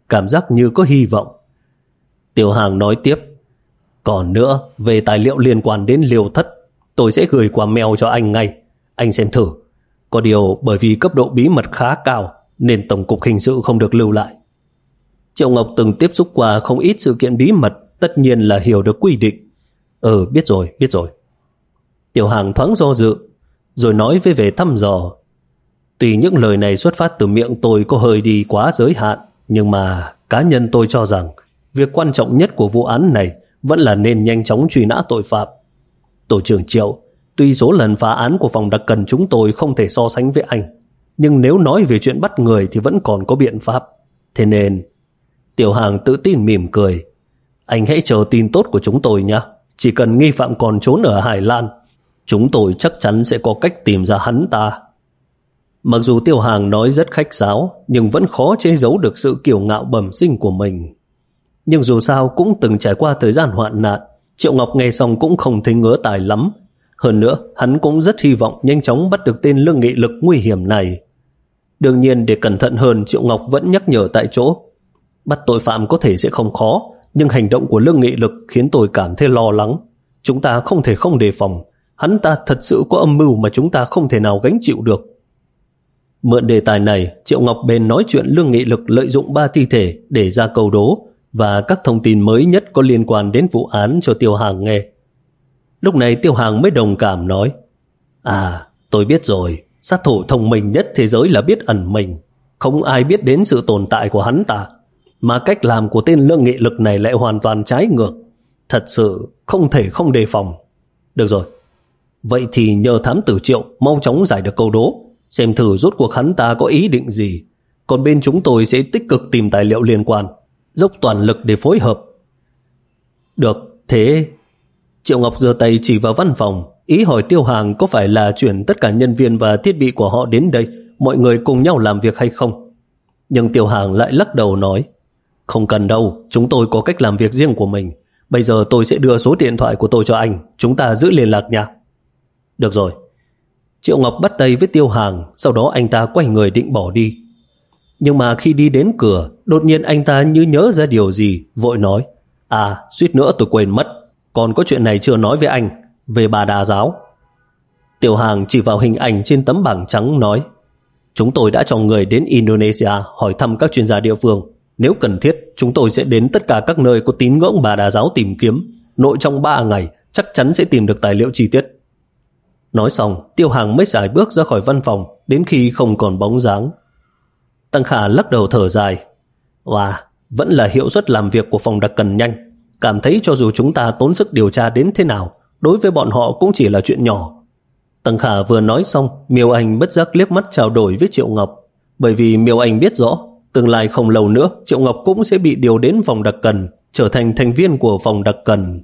cảm giác như có hy vọng. Tiểu Hàng nói tiếp, còn nữa, về tài liệu liên quan đến Liêu Thất, tôi sẽ gửi qua mail cho anh ngay. Anh xem thử. Có điều bởi vì cấp độ bí mật khá cao nên Tổng cục Hình sự không được lưu lại. Triệu Ngọc từng tiếp xúc qua không ít sự kiện bí mật, tất nhiên là hiểu được quy định. Ừ, biết rồi, biết rồi. Tiểu Hàng thoáng do dự, rồi nói với vẻ thăm dò. Tuy những lời này xuất phát từ miệng tôi có hơi đi quá giới hạn, nhưng mà cá nhân tôi cho rằng việc quan trọng nhất của vụ án này vẫn là nên nhanh chóng truy nã tội phạm. Tổ trưởng Triệu, tuy số lần phá án của phòng đặc cần chúng tôi không thể so sánh với anh, nhưng nếu nói về chuyện bắt người thì vẫn còn có biện pháp. Thế nên... Tiểu Hàng tự tin mỉm cười. Anh hãy chờ tin tốt của chúng tôi nhé. Chỉ cần nghi phạm còn trốn ở Hải Lan, chúng tôi chắc chắn sẽ có cách tìm ra hắn ta. Mặc dù Tiểu Hàng nói rất khách sáo, nhưng vẫn khó che giấu được sự kiêu ngạo bẩm sinh của mình. Nhưng dù sao cũng từng trải qua thời gian hoạn nạn, Triệu Ngọc nghe xong cũng không thấy ngứa tài lắm. Hơn nữa, hắn cũng rất hy vọng nhanh chóng bắt được tên Lương Nghị Lực nguy hiểm này. Đương nhiên, để cẩn thận hơn, Triệu Ngọc vẫn nhắc nhở tại chỗ. Bắt tội phạm có thể sẽ không khó, nhưng hành động của Lương Nghị Lực khiến tôi cảm thấy lo lắng. Chúng ta không thể không đề phòng. Hắn ta thật sự có âm mưu mà chúng ta không thể nào gánh chịu được. Mượn đề tài này, Triệu Ngọc bèn nói chuyện Lương Nghị Lực lợi dụng ba thi thể để ra câu đố và các thông tin mới nhất có liên quan đến vụ án cho Tiêu Hàng nghe. Lúc này Tiêu Hàng mới đồng cảm nói, À, tôi biết rồi, sát thủ thông minh nhất thế giới là biết ẩn mình. Không ai biết đến sự tồn tại của hắn ta. Mà cách làm của tên Lương Nghị Lực này lại hoàn toàn trái ngược. Thật sự không thể không đề phòng. Được rồi, vậy thì nhờ thám tử Triệu mau chóng giải được câu đố, xem thử rốt cuộc hắn ta có ý định gì. Còn bên chúng tôi sẽ tích cực tìm tài liệu liên quan, dốc toàn lực để phối hợp. Được, thế... Triệu Ngọc giơ tay chỉ vào văn phòng, ý hỏi Tiêu Hàng có phải là chuyển tất cả nhân viên và thiết bị của họ đến đây, mọi người cùng nhau làm việc hay không. Nhưng Tiêu Hàng lại lắc đầu nói, không cần đâu, chúng tôi có cách làm việc riêng của mình. Bây giờ tôi sẽ đưa số điện thoại của tôi cho anh, chúng ta giữ liên lạc nha. Được rồi. Triệu Ngọc bắt tay với Tiêu Hàng, sau đó anh ta quay người định bỏ đi. Nhưng mà khi đi đến cửa, đột nhiên anh ta như nhớ ra điều gì, vội nói, À, suýt nữa tôi quên mất, còn có chuyện này chưa nói với anh, về Bà Đà Giáo. Tiêu Hàng chỉ vào hình ảnh trên tấm bảng trắng nói, chúng tôi đã cho người đến Indonesia hỏi thăm các chuyên gia địa phương. Nếu cần thiết, chúng tôi sẽ đến tất cả các nơi có tín ngưỡng Bà Đà Giáo tìm kiếm. Nội trong ba ngày, chắc chắn sẽ tìm được tài liệu chi tiết. Nói xong, Tiêu Hàng mới sải bước ra khỏi văn phòng, đến khi không còn bóng dáng. Tăng Khả lắc đầu thở dài. Wow, vẫn là hiệu suất làm việc của phòng đặc cần nhanh. Cảm thấy cho dù chúng ta tốn sức điều tra đến thế nào, đối với bọn họ cũng chỉ là chuyện nhỏ. Tăng Khả vừa nói xong, Miêu Anh bất giác liếc mắt trao đổi với Triệu Ngọc. Bởi vì Miêu Anh biết rõ, tương lai không lâu nữa, Triệu Ngọc cũng sẽ bị điều đến phòng đặc cần, trở thành thành viên của phòng đặc cần.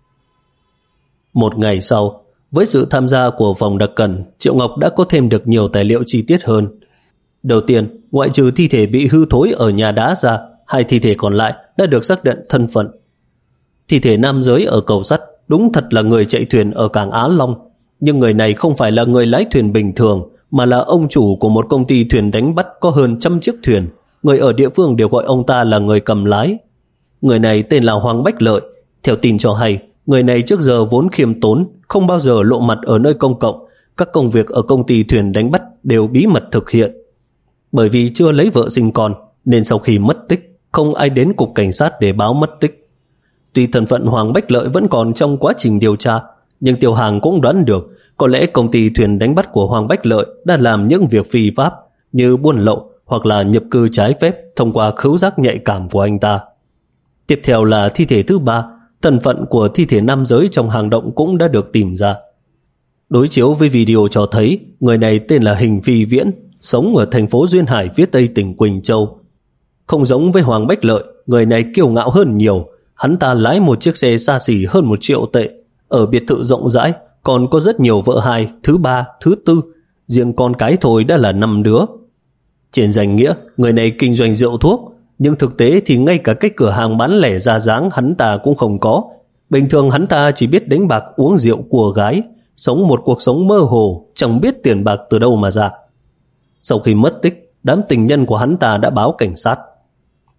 Một ngày sau, với sự tham gia của phòng đặc cần, Triệu Ngọc đã có thêm được nhiều tài liệu chi tiết hơn. Đầu tiên, ngoại trừ thi thể bị hư thối ở nhà đá ra, hai thi thể còn lại đã được xác định thân phận. Thi thể nam giới ở cầu sắt đúng thật là người chạy thuyền ở cảng Á Long, nhưng người này không phải là người lái thuyền bình thường, mà là ông chủ của một công ty thuyền đánh bắt có hơn trăm chiếc thuyền. Người ở địa phương đều gọi ông ta là người cầm lái. Người này tên là Hoàng Bách Lợi. Theo tin cho hay, người này trước giờ vốn khiêm tốn, không bao giờ lộ mặt ở nơi công cộng. Các công việc ở công ty thuyền đánh bắt đều bí mật thực hiện. Bởi vì chưa lấy vợ sinh con, nên sau khi mất tích, không ai đến cục cảnh sát để báo mất tích. Tuy thân phận Hoàng Bách Lợi vẫn còn trong quá trình điều tra, nhưng Tiêu Hàng cũng đoán được có lẽ công ty thuyền đánh bắt của Hoàng Bách Lợi đã làm những việc phi pháp như buôn lậu hoặc là nhập cư trái phép thông qua khứu giác nhạy cảm của anh ta. Tiếp theo là thi thể thứ ba, thân phận của thi thể nam giới trong hang động cũng đã được tìm ra. Đối chiếu với video cho thấy, người này tên là Hình Phi Viễn, sống ở thành phố Duyên Hải phía tây tỉnh Quỳnh Châu. Không giống với Hoàng Bách Lợi, người này kiêu ngạo hơn nhiều. Hắn ta lái một chiếc xe xa xỉ hơn một triệu tệ, ở biệt thự rộng rãi, còn có rất nhiều vợ hai, thứ ba, thứ tư, riêng con cái thôi đã là năm đứa. Trên danh nghĩa, người này kinh doanh rượu thuốc, nhưng thực tế thì ngay cả cái cửa hàng bán lẻ ra dáng hắn ta cũng không có. Bình thường hắn ta chỉ biết đánh bạc, uống rượu, của gái, sống một cuộc sống mơ hồ, chẳng biết tiền bạc từ đâu mà ra. Sau khi mất tích, đám tình nhân của hắn ta đã báo cảnh sát.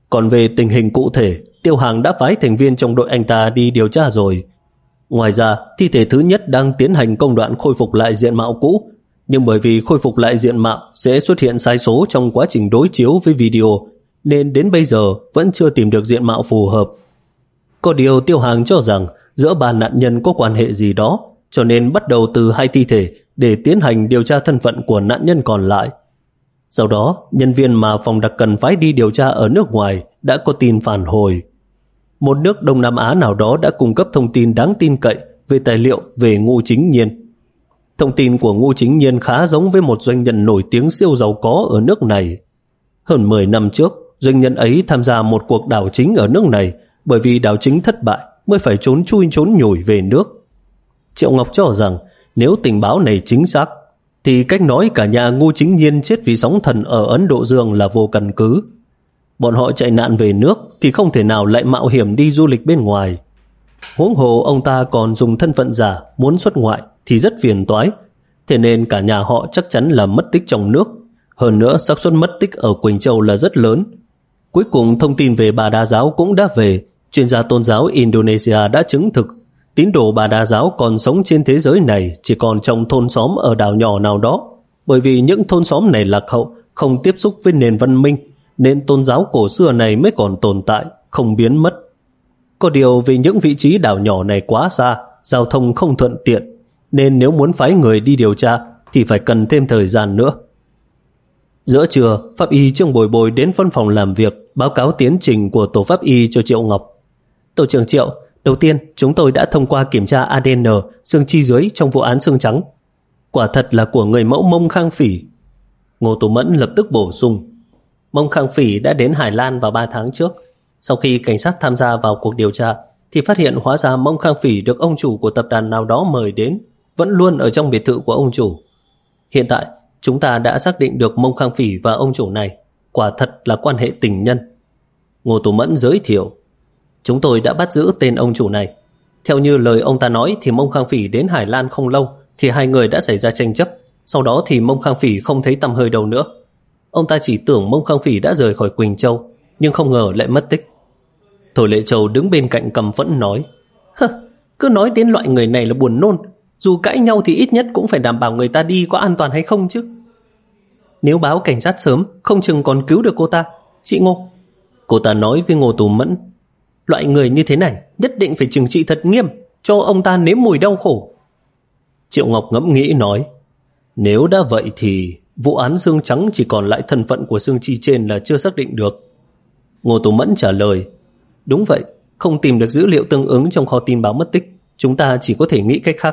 Còn về tình hình cụ thể, Tiêu Hàng đã phái thành viên trong đội anh ta đi điều tra rồi. Ngoài ra, thi thể thứ nhất đang tiến hành công đoạn khôi phục lại diện mạo cũ, nhưng bởi vì khôi phục lại diện mạo sẽ xuất hiện sai số trong quá trình đối chiếu với video, nên đến bây giờ vẫn chưa tìm được diện mạo phù hợp. Có điều Tiêu Hàng cho rằng giữa ba nạn nhân có quan hệ gì đó, cho nên bắt đầu từ hai thi thể để tiến hành điều tra thân phận của nạn nhân còn lại. Sau đó, nhân viên mà phòng đặc cần phái đi điều tra ở nước ngoài đã có tin phản hồi. Một nước Đông Nam Á nào đó đã cung cấp thông tin đáng tin cậy về tài liệu về Ngô Chính Nhiên. Thông tin của Ngô Chính Nhiên khá giống với một doanh nhân nổi tiếng siêu giàu có ở nước này. Hơn mười năm trước, doanh nhân ấy tham gia một cuộc đảo chính ở nước này, bởi vì đảo chính thất bại mới phải trốn chui trốn nhủi về nước. Triệu Ngọc cho rằng nếu tình báo này chính xác, thì cách nói cả nhà Ngô Chính Nhiên chết vì sóng thần ở Ấn Độ Dương là vô căn cứ. Bọn họ chạy nạn về nước thì không thể nào lại mạo hiểm đi du lịch bên ngoài. Huống hồ ông ta còn dùng thân phận giả muốn xuất ngoại thì rất phiền toái, thế nên cả nhà họ chắc chắn là mất tích trong nước. Hơn nữa xác suất mất tích ở Quỳnh Châu là rất lớn. Cuối cùng thông tin về Bà Đa Giáo cũng đã về. Chuyên gia tôn giáo Indonesia đã chứng thực tín đồ Bà Đa Giáo còn sống trên thế giới này chỉ còn trong thôn xóm ở đảo nhỏ nào đó. Bởi vì những thôn xóm này lạc hậu, không tiếp xúc với nền văn minh, nên tôn giáo cổ xưa này mới còn tồn tại, không biến mất. Có điều vì những vị trí đảo nhỏ này quá xa, giao thông không thuận tiện, nên nếu muốn phái người đi điều tra thì phải cần thêm thời gian nữa. Giữa trưa, pháp y Trương Bồi Bồi đến văn phòng làm việc, báo cáo tiến trình của tổ pháp y cho Triệu Ngọc. Tổ trưởng Triệu, đầu tiên chúng tôi đã thông qua kiểm tra a đê en xương chi dưới trong vụ án xương trắng. Quả thật là của người mẫu Mông Khang Phỉ. Ngô Tú Mẫn lập tức bổ sung. Mông Khang Phỉ đã đến Hải Lan vào ba tháng trước. Sau khi cảnh sát tham gia vào cuộc điều tra thì phát hiện hóa ra Mông Khang Phỉ được ông chủ của tập đoàn nào đó mời đến, vẫn luôn ở trong biệt thự của ông chủ. Hiện tại chúng ta đã xác định được Mông Khang Phỉ và ông chủ này quả thật là quan hệ tình nhân. Ngô Tú Mẫn giới thiệu. Chúng tôi đã bắt giữ tên ông chủ này. Theo như lời ông ta nói thì Mông Khang Phỉ đến Hải Lan không lâu thì hai người đã xảy ra tranh chấp. Sau đó thì Mông Khang Phỉ không thấy tăm hơi đâu nữa. Ông ta chỉ tưởng Mông Khang Phỉ đã rời khỏi Quỳnh Châu, nhưng không ngờ lại mất tích. Thôi Lệ Châu đứng bên cạnh căm phẫn nói. Hơ, cứ nói đến loại người này là buồn nôn. Dù cãi nhau thì ít nhất cũng phải đảm bảo người ta đi có an toàn hay không chứ. Nếu báo cảnh sát sớm, không chừng còn cứu được cô ta. Chị Ngô, cô ta nói với Ngô Tú Mẫn, loại người như thế này nhất định phải trừng trị thật nghiêm, cho ông ta nếm mùi đau khổ. Triệu Ngọc ngẫm nghĩ nói, nếu đã vậy thì vụ án xương trắng chỉ còn lại thân phận của xương chi trên là chưa xác định được. Ngô Tú Mẫn trả lời, đúng vậy, không tìm được dữ liệu tương ứng trong kho tin báo mất tích, chúng ta chỉ có thể nghĩ cách khác.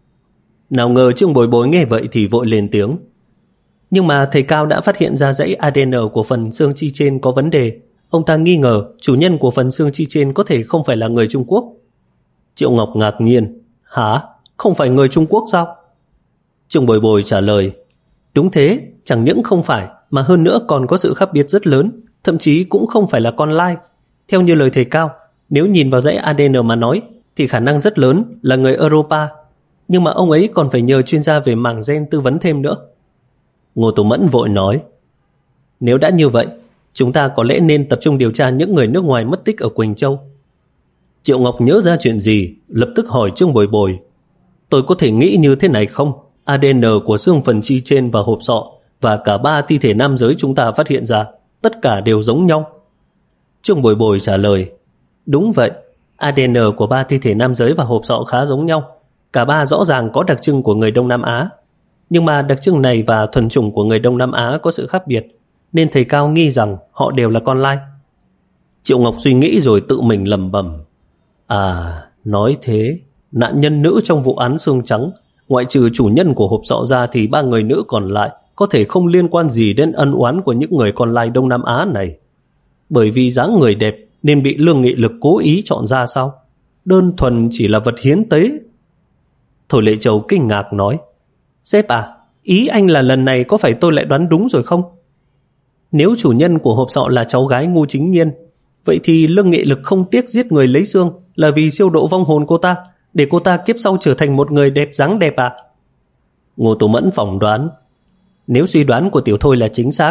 Nào ngờ Trương Bồi Bồi nghe vậy thì vội lên tiếng. Nhưng mà thầy Cao đã phát hiện ra dãy a đê en của phần xương chi trên có vấn đề. Ông ta nghi ngờ chủ nhân của phần xương chi trên có thể không phải là người Trung Quốc. Triệu Ngọc ngạc nhiên. Hả? Không phải người Trung Quốc sao? Trương Bồi Bồi trả lời, đúng thế, chẳng những không phải mà hơn nữa còn có sự khác biệt rất lớn, thậm chí cũng không phải là con lai. Theo như lời thầy Cao, nếu nhìn vào dãy a đê en mà nói thì khả năng rất lớn là người Europa. Nhưng mà ông ấy còn phải nhờ chuyên gia về mảng gen tư vấn thêm nữa. Ngô Tú Mẫn vội nói, nếu đã như vậy, chúng ta có lẽ nên tập trung điều tra những người nước ngoài mất tích ở Quỳnh Châu. Triệu Ngọc nhớ ra chuyện gì, lập tức hỏi Trương Bồi Bồi, tôi có thể nghĩ như thế này không? a đê en của xương phần chi trên và hộp sọ và cả ba thi thể nam giới chúng ta phát hiện ra, tất cả đều giống nhau. Trương Bồi Bồi trả lời, đúng vậy, a đê en của ba thi thể nam giới và hộp sọ khá giống nhau. Cả ba rõ ràng có đặc trưng của người Đông Nam Á. Nhưng mà đặc trưng này và thuần chủng của người Đông Nam Á có sự khác biệt, nên thầy Cao nghi rằng họ đều là con lai. Triệu Ngọc suy nghĩ rồi tự mình lẩm bẩm, à, nói thế, nạn nhân nữ trong vụ án xương trắng, ngoại trừ chủ nhân của hộp sọ ra thì ba người nữ còn lại có thể không liên quan gì đến ân oán của những người con lai Đông Nam Á này. Bởi vì dáng người đẹp nên bị Lương Nghị Lực cố ý chọn ra sao? Đơn thuần chỉ là vật hiến tế. Thôi Lệ Châu kinh ngạc nói, sếp à, ý anh là lần này có phải tôi lại đoán đúng rồi không? Nếu chủ nhân của hộp sọ là cháu gái Ngô Chính Nhiên, vậy thì Lương Nghị Lực không tiếc giết người lấy xương là vì siêu độ vong hồn cô ta, để cô ta kiếp sau trở thành một người đẹp dáng đẹp à? Ngô Tú Mẫn phỏng đoán, nếu suy đoán của Tiểu Thôi là chính xác,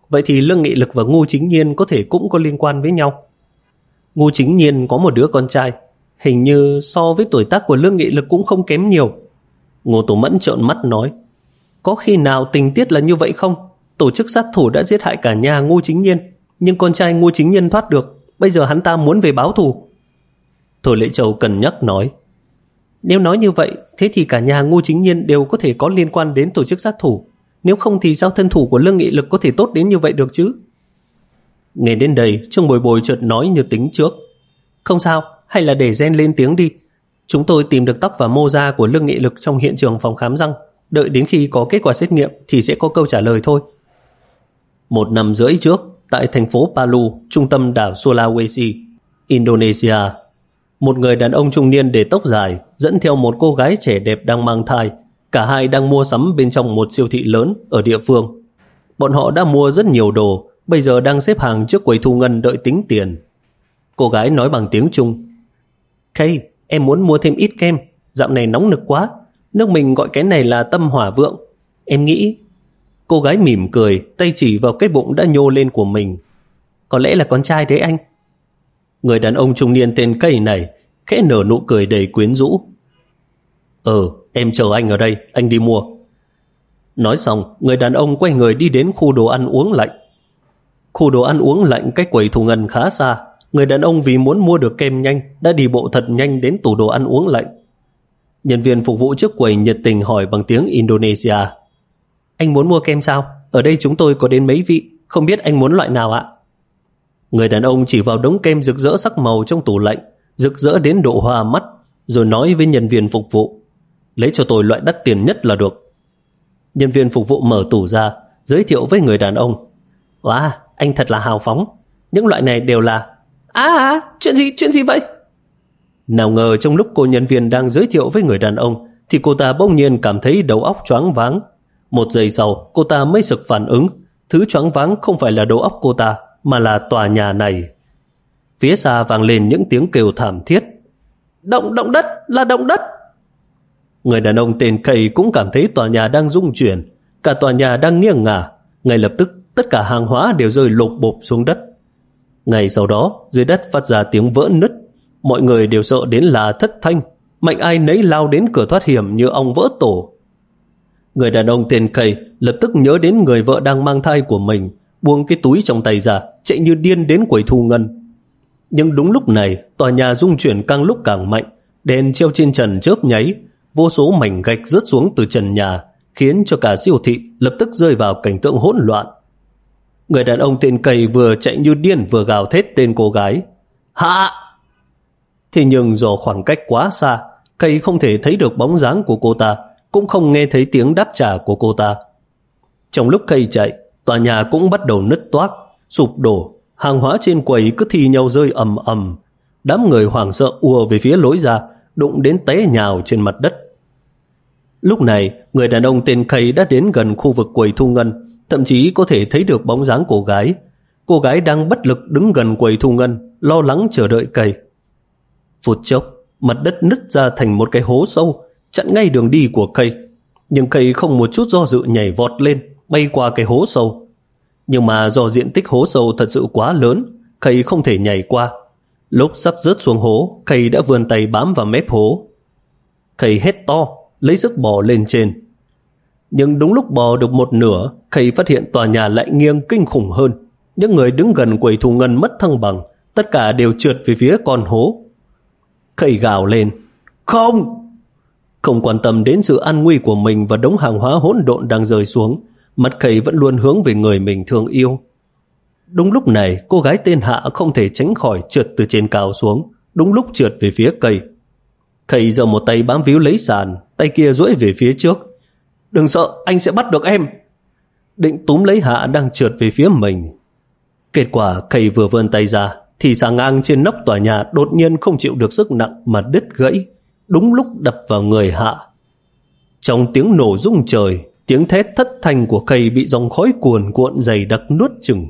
vậy thì Lương Nghị Lực và Ngô Chính Nhiên có thể cũng có liên quan với nhau. Ngô Chính Nhiên có một đứa con trai, hình như so với tuổi tác của Lương Nghị Lực cũng không kém nhiều. Ngô Tổ Mẫn trợn mắt nói, có khi nào tình tiết là như vậy không? Tổ chức sát thủ đã giết hại cả nhà Ngô Chính Nhiên, nhưng con trai Ngô Chính Nhiên thoát được, bây giờ hắn ta muốn về báo thù. Thôi Lệ Châu cân nhắc nói, nếu nói như vậy, thế thì cả nhà Ngô Chính Nhiên đều có thể có liên quan đến tổ chức sát thủ. Nếu không thì sao thân thủ của Lương Nghị Lực có thể tốt đến như vậy được chứ? Nghe đến đây, Trương Bồi Bồi chợt nói như tính trước, không sao, hay là để Gen lên tiếng đi. Chúng tôi tìm được tóc và mô da của Lương Nghị Lực trong hiện trường phòng khám răng. Đợi đến khi có kết quả xét nghiệm thì sẽ có câu trả lời thôi. Một năm rưỡi trước, tại thành phố Palu, trung tâm đảo Sulawesi, Indonesia, một người đàn ông trung niên để tóc dài dẫn theo một cô gái trẻ đẹp đang mang thai. Cả hai đang mua sắm bên trong một siêu thị lớn ở địa phương. Bọn họ đã mua rất nhiều đồ, bây giờ đang xếp hàng trước quầy thu ngân đợi tính tiền. Cô gái nói bằng tiếng Trung, Kay, em muốn mua thêm ít kem, dạo này nóng nực quá. Nước mình gọi cái này là tâm hỏa vượng. Em nghĩ... Cô gái mỉm cười, tay chỉ vào cái bụng đã nhô lên của mình. Có lẽ là con trai đấy anh. Người đàn ông trung niên tên Kay này khẽ nở nụ cười đầy quyến rũ. Ờ, em chờ anh ở đây, anh đi mua. Nói xong, người đàn ông quay người đi đến khu đồ ăn uống lạnh. Khu đồ ăn uống lạnh cách quầy thu ngân khá xa. Người đàn ông vì muốn mua được kem nhanh đã đi bộ thật nhanh đến tủ đồ ăn uống lạnh. Nhân viên phục vụ trước quầy nhiệt tình hỏi bằng tiếng Indonesia, anh muốn mua kem sao? Ở đây chúng tôi có đến mấy vị, không biết anh muốn loại nào ạ? Người đàn ông chỉ vào đống kem rực rỡ sắc màu trong tủ lạnh, rực rỡ đến độ hoa mắt, rồi nói với nhân viên phục vụ, lấy cho tôi loại đắt tiền nhất là được. Nhân viên phục vụ mở tủ ra, giới thiệu với người đàn ông, wow, anh thật là hào phóng, những loại này đều là... À, à, chuyện gì, chuyện gì vậy? Nào ngờ trong lúc cô nhân viên đang giới thiệu với người đàn ông thì cô ta bỗng nhiên cảm thấy đầu óc choáng váng. Một giây sau cô ta mới sực phản ứng, thứ choáng váng không phải là đầu óc cô ta mà là tòa nhà này. Phía xa vang lên những tiếng kêu thảm thiết. Động, động đất, là động đất. Người đàn ông tên Kay cũng cảm thấy tòa nhà đang rung chuyển, cả tòa nhà đang nghiêng ngả. Ngay lập tức tất cả hàng hóa đều rơi lộp bộp xuống đất. Ngay sau đó dưới đất phát ra tiếng vỡ nứt. Mọi người đều sợ đến là thất thanh, mạnh ai nấy lao đến cửa thoát hiểm như ong vỡ tổ. Người đàn ông tên Kay lập tức nhớ đến người vợ đang mang thai của mình, buông cái túi trong tay ra, chạy như điên đến quầy thu ngân. Nhưng đúng lúc này, tòa nhà rung chuyển càng lúc càng mạnh, đèn treo trên trần chớp nháy, vô số mảnh gạch rớt xuống từ trần nhà, khiến cho cả siêu thị lập tức rơi vào cảnh tượng hỗn loạn. Người đàn ông tên Kay vừa chạy như điên vừa gào thét tên cô gái, hạ! Thế nhưng do khoảng cách quá xa, Kay không thể thấy được bóng dáng của cô ta, cũng không nghe thấy tiếng đáp trả của cô ta. Trong lúc Kay chạy, tòa nhà cũng bắt đầu nứt toác, sụp đổ, hàng hóa trên quầy cứ thi nhau rơi ầm ầm. Đám người hoảng sợ ùa về phía lối ra, đụng đến té nhào trên mặt đất. Lúc này, người đàn ông tên Kay đã đến gần khu vực quầy thu ngân, thậm chí có thể thấy được bóng dáng cô gái. Cô gái đang bất lực đứng gần quầy thu ngân, lo lắng chờ đợi Kay. Phút chốc, mặt đất nứt ra thành một cái hố sâu, chặn ngay đường đi của Kay. Nhưng Kay không một chút do dự nhảy vọt lên, bay qua cái hố sâu. Nhưng mà do diện tích hố sâu thật sự quá lớn, Kay không thể nhảy qua. Lúc sắp rớt xuống hố, Kay đã vươn tay bám vào mép hố. Kay hét to, lấy sức bò lên trên. Nhưng đúng lúc bò được một nửa, Kay phát hiện tòa nhà lại nghiêng kinh khủng hơn. Những người đứng gần quầy thu ngân mất thăng bằng, tất cả đều trượt về phía con hố. Kay gào lên, không! Không quan tâm đến sự an nguy của mình và đống hàng hóa hỗn độn đang rơi xuống, mắt Kay vẫn luôn hướng về người mình thương yêu. Đúng lúc này, cô gái tên Hạ không thể tránh khỏi trượt từ trên cao xuống, đúng lúc trượt về phía Kay. Kay giơ một tay bám víu lấy sàn, tay kia duỗi về phía trước. Đừng sợ, anh sẽ bắt được em. Định túm lấy Hạ đang trượt về phía mình. Kết quả Kay vừa vươn tay ra thì xà ngang trên nóc tòa nhà đột nhiên không chịu được sức nặng mà đứt gãy, đúng lúc đập vào người Hạ. Trong tiếng nổ rung trời, tiếng thét thất thanh của Kay bị dòng khói cuồn cuộn dày đặc nuốt chửng.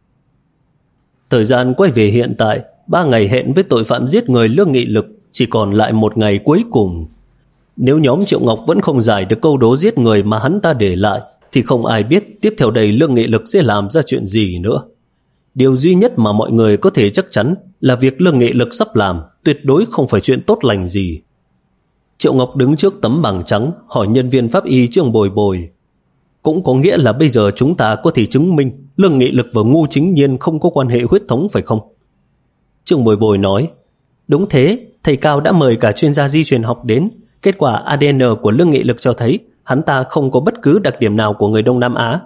Thời gian quay về hiện tại, ba ngày hẹn với tội phạm giết người Lương Nghị Lực chỉ còn lại một ngày cuối cùng. Nếu nhóm Triệu Ngọc vẫn không giải được câu đố giết người mà hắn ta để lại, thì không ai biết tiếp theo đây Lương Nghị Lực sẽ làm ra chuyện gì nữa. Điều duy nhất mà mọi người có thể chắc chắn là việc Lương Nghị Lực sắp làm tuyệt đối không phải chuyện tốt lành gì. Triệu Ngọc đứng trước tấm bảng trắng hỏi nhân viên pháp y Trương Bồi Bồi. Cũng có nghĩa là bây giờ chúng ta có thể chứng minh Lương Nghị Lực và Ngô Chính Nhiên không có quan hệ huyết thống phải không? Trương Bồi Bồi nói, đúng thế, thầy Cao đã mời cả chuyên gia di truyền học đến. Kết quả a đê en của Lương Nghị Lực cho thấy hắn ta không có bất cứ đặc điểm nào của người Đông Nam Á.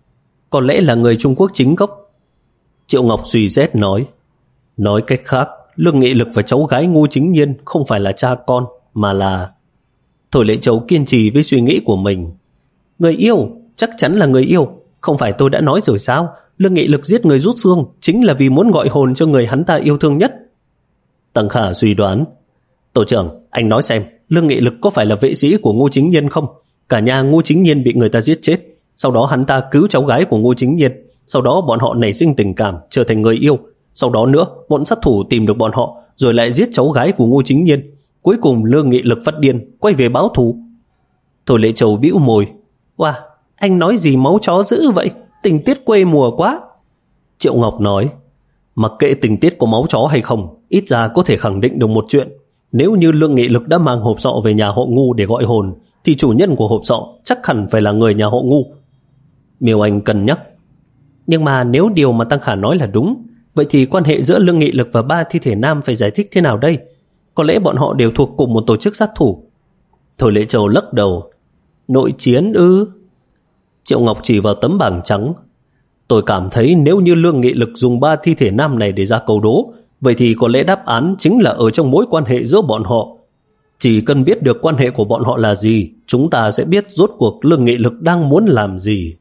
Có lẽ là người Trung Quốc chính gốc. Triệu Ngọc suy xét nói, nói cách khác, Lương Nghị Lực và cháu gái Ngô Chính Nhiên không phải là cha con, mà là... Thôi Lệ Châu kiên trì với suy nghĩ của mình. Người yêu, chắc chắn là người yêu. Không phải tôi đã nói rồi sao? Lương Nghị Lực giết người rút xương chính là vì muốn gọi hồn cho người hắn ta yêu thương nhất. Tăng Khả suy đoán, tổ trưởng, anh nói xem, Lương Nghị Lực có phải là vệ sĩ của Ngô Chính Nhiên không? Cả nhà Ngô Chính Nhiên bị người ta giết chết, sau đó hắn ta cứu cháu gái của Ngô Chính Nhiên, sau đó bọn họ nảy sinh tình cảm, trở thành người yêu. Sau đó nữa, bọn sát thủ tìm được bọn họ, rồi lại giết cháu gái của Ngô Chính Nhiên. Cuối cùng Lương Nghị Lực phát điên, quay về báo thù. Thôi Lệ Châu bĩu môi, wow, anh nói gì máu chó dữ vậy? Tình tiết quê mùa quá. Triệu Ngọc nói, mặc kệ tình tiết có máu chó hay không, ít ra có thể khẳng định được một chuyện. Nếu như Lương Nghị Lực đã mang hộp sọ về nhà họ Ngô để gọi hồn, thì chủ nhân của hộp sọ chắc hẳn phải là người nhà họ Ngô. Miêu Anh cân nhắc, nhưng mà nếu điều mà Tăng Khả nói là đúng, vậy thì quan hệ giữa Lương Nghị Lực và ba thi thể nam phải giải thích thế nào đây? Có lẽ bọn họ đều thuộc cùng một tổ chức sát thủ. Thôi Lệ Châu lắc đầu, nội chiến ư? Triệu Ngọc chỉ vào tấm bảng trắng. Tôi cảm thấy nếu như Lương Nghị Lực dùng ba thi thể nam này để ra câu đố, vậy thì có lẽ đáp án chính là ở trong mối quan hệ giữa bọn họ. Chỉ cần biết được quan hệ của bọn họ là gì, chúng ta sẽ biết rốt cuộc Lương Nghị Lực đang muốn làm gì.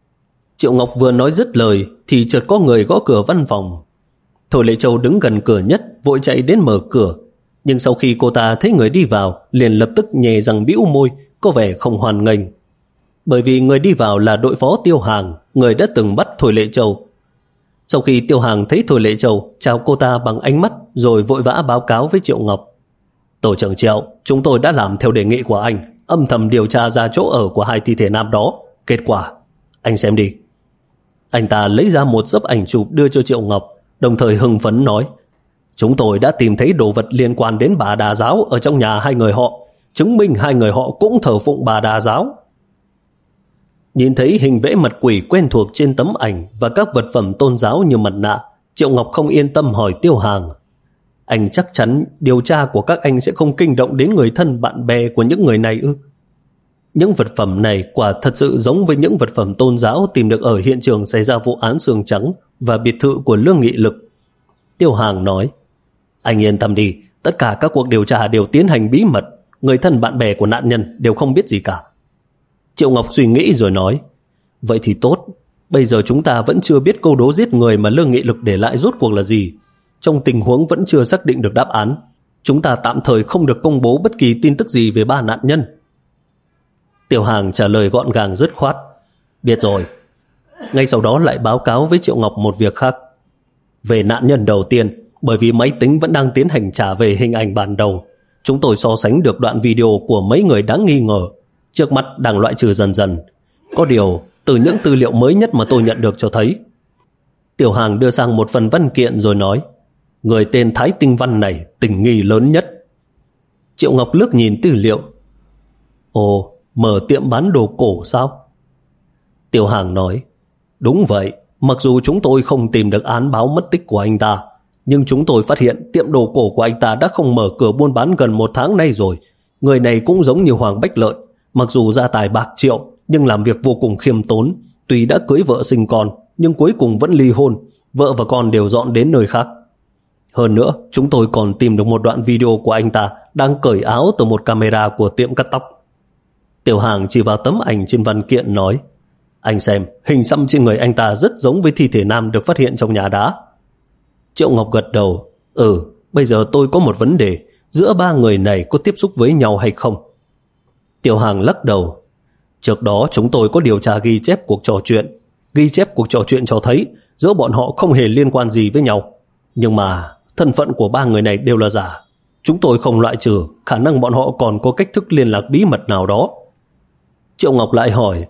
Triệu Ngọc vừa nói dứt lời thì chợt có người gõ cửa văn phòng. Thôi Lệ Châu đứng gần cửa nhất, vội chạy đến mở cửa. Nhưng sau khi cô ta thấy người đi vào, liền lập tức nhè răng bĩu môi, có vẻ không hoan nghênh. Bởi vì người đi vào là đội phó Tiêu Hàng, người đã từng bắt Thôi Lệ Châu. Sau khi Tiêu Hàng thấy Thôi Lệ Châu, chào cô ta bằng ánh mắt, rồi vội vã báo cáo với Triệu Ngọc. Tổ trưởng Triệu, chúng tôi đã làm theo đề nghị của anh, âm thầm điều tra ra chỗ ở của hai thi thể nam đó. Kết quả, anh xem đi. Anh ta lấy ra một dấp ảnh chụp đưa cho Triệu Ngọc, đồng thời hưng phấn nói, chúng tôi đã tìm thấy đồ vật liên quan đến Bà Đà Giáo ở trong nhà hai người họ, chứng minh hai người họ cũng thờ phụng Bà Đà Giáo. Nhìn thấy hình vẽ mặt quỷ quen thuộc trên tấm ảnh và các vật phẩm tôn giáo như mặt nạ, Triệu Ngọc không yên tâm hỏi Tiêu Hàng, anh chắc chắn điều tra của các anh sẽ không kinh động đến người thân bạn bè của những người này ư? Những vật phẩm này quả thật sự giống với những vật phẩm tôn giáo tìm được ở hiện trường xảy ra vụ án xương trắng và biệt thự của Lương Nghị Lực. Tiêu Hàng nói, anh yên tâm đi, tất cả các cuộc điều tra đều tiến hành bí mật, người thân bạn bè của nạn nhân đều không biết gì cả. Triệu Ngọc suy nghĩ rồi nói, vậy thì tốt, bây giờ chúng ta vẫn chưa biết câu đố giết người mà Lương Nghị Lực để lại rốt cuộc là gì. Trong tình huống vẫn chưa xác định được đáp án, chúng ta tạm thời không được công bố bất kỳ tin tức gì về ba nạn nhân. Tiêu Hàng trả lời gọn gàng dứt khoát, biết rồi. Ngay sau đó lại báo cáo với Triệu Ngọc một việc khác. Về nạn nhân đầu tiên, bởi vì máy tính vẫn đang tiến hành trả về hình ảnh ban đầu, chúng tôi so sánh được đoạn video của mấy người đáng nghi ngờ, trước mắt đang loại trừ dần dần. Có điều, từ những tư liệu mới nhất mà tôi nhận được cho thấy. Tiểu Hàng đưa sang một phần văn kiện rồi nói, người tên Thái Tinh Văn này tình nghi lớn nhất. Triệu Ngọc lướt nhìn tư liệu. Ồ, mở tiệm bán đồ cổ sao? Tiểu Hàng nói, đúng vậy, mặc dù chúng tôi không tìm được án báo mất tích của anh ta, nhưng chúng tôi phát hiện tiệm đồ cổ của anh ta đã không mở cửa buôn bán gần một tháng nay rồi. Người này cũng giống như Hoàng Bách Lợi, mặc dù gia tài bạc triệu nhưng làm việc vô cùng khiêm tốn. Tuy đã cưới vợ sinh con nhưng cuối cùng vẫn ly hôn, vợ và con đều dọn đến nơi khác. Hơn nữa, chúng tôi còn tìm được một đoạn video của anh ta đang cởi áo từ một camera của tiệm cắt tóc. Tiểu Hàng chỉ vào tấm ảnh trên văn kiện nói, anh xem, hình xăm trên người anh ta rất giống với thi thể nam được phát hiện trong nhà đá. Triệu Ngọc gật đầu, ừ, bây giờ tôi có một vấn đề, giữa ba người này có tiếp xúc với nhau hay không? Tiểu Hàng lắc đầu, trước đó chúng tôi có điều tra ghi chép cuộc trò chuyện. Ghi chép cuộc trò chuyện cho thấy giữa bọn họ không hề liên quan gì với nhau. Nhưng mà thân phận của ba người này đều là giả. Chúng tôi không loại trừ khả năng bọn họ còn có cách thức liên lạc bí mật nào đó. Triệu Ngọc lại hỏi,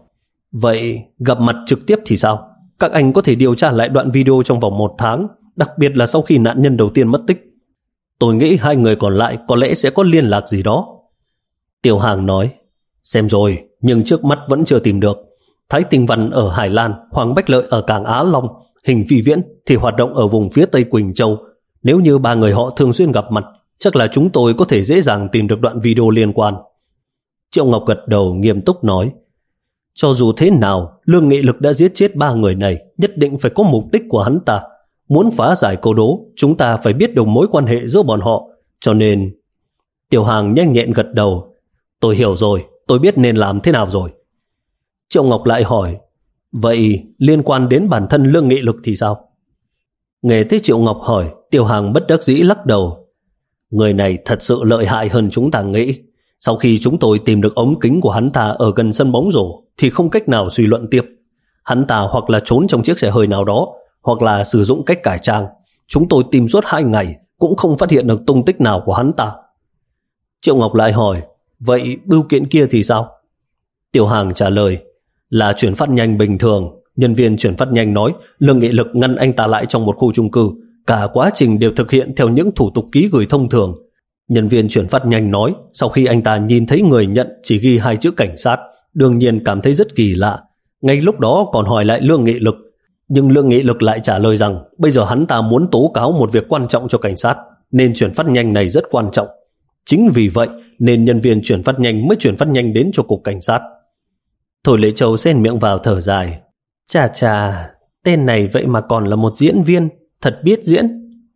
Vậy gặp mặt trực tiếp thì sao? Các anh có thể điều tra lại đoạn video trong vòng một tháng, đặc biệt là sau khi nạn nhân đầu tiên mất tích. Tôi nghĩ hai người còn lại có lẽ sẽ có liên lạc gì đó. Tiểu Hàng nói, xem rồi, nhưng trước mắt vẫn chưa tìm được. Thái Tinh Văn ở Hải Lan, Hoàng Bách Lợi ở Cảng Á Long, Hình Phi Viễn thì hoạt động ở vùng phía Tây Quỳnh Châu. Nếu như ba người họ thường xuyên gặp mặt, chắc là chúng tôi có thể dễ dàng tìm được đoạn video liên quan. Triệu Ngọc gật đầu nghiêm túc nói, cho dù thế nào, Lương Nghị Lực đã giết chết ba người này, nhất định phải có mục đích của hắn ta. Muốn phá giải câu đố, chúng ta phải biết được mối quan hệ giữa bọn họ. Cho nên... Tiểu Hàng nhanh nhẹn gật đầu. Tôi hiểu rồi, tôi biết nên làm thế nào rồi. Triệu Ngọc lại hỏi, vậy liên quan đến bản thân Lương Nghị Lực thì sao? Nghe thấy Triệu Ngọc hỏi, Tiểu Hàng bất đắc dĩ lắc đầu. Người này thật sự lợi hại hơn chúng ta nghĩ. Sau khi chúng tôi tìm được ống kính của hắn ta ở gần sân bóng rổ thì không cách nào suy luận tiếp. Hắn ta hoặc là trốn trong chiếc xe hơi nào đó, hoặc là sử dụng cách cải trang. Chúng tôi tìm suốt hai ngày cũng không phát hiện được tung tích nào của hắn ta. Triệu Ngọc lại hỏi, vậy bưu kiện kia thì sao? Tiểu Hàng trả lời, là chuyển phát nhanh bình thường. Nhân viên chuyển phát nhanh nói Lương Nghị Lực ngăn anh ta lại trong một khu chung cư. Cả quá trình đều thực hiện theo những thủ tục ký gửi thông thường. Nhân viên chuyển phát nhanh nói sau khi anh ta nhìn thấy người nhận chỉ ghi hai chữ cảnh sát, đương nhiên cảm thấy rất kỳ lạ. Ngay lúc đó còn hỏi lại Lương Nghị Lực, nhưng Lương Nghị Lực lại trả lời rằng bây giờ hắn ta muốn tố cáo một việc quan trọng cho cảnh sát, nên chuyển phát nhanh này rất quan trọng. Chính vì vậy nên nhân viên chuyển phát nhanh mới chuyển phát nhanh đến cho cục cảnh sát. Thôi Lệ Châu xen miệng vào thở dài. Chà chà, tên này vậy mà còn là một diễn viên, thật biết diễn.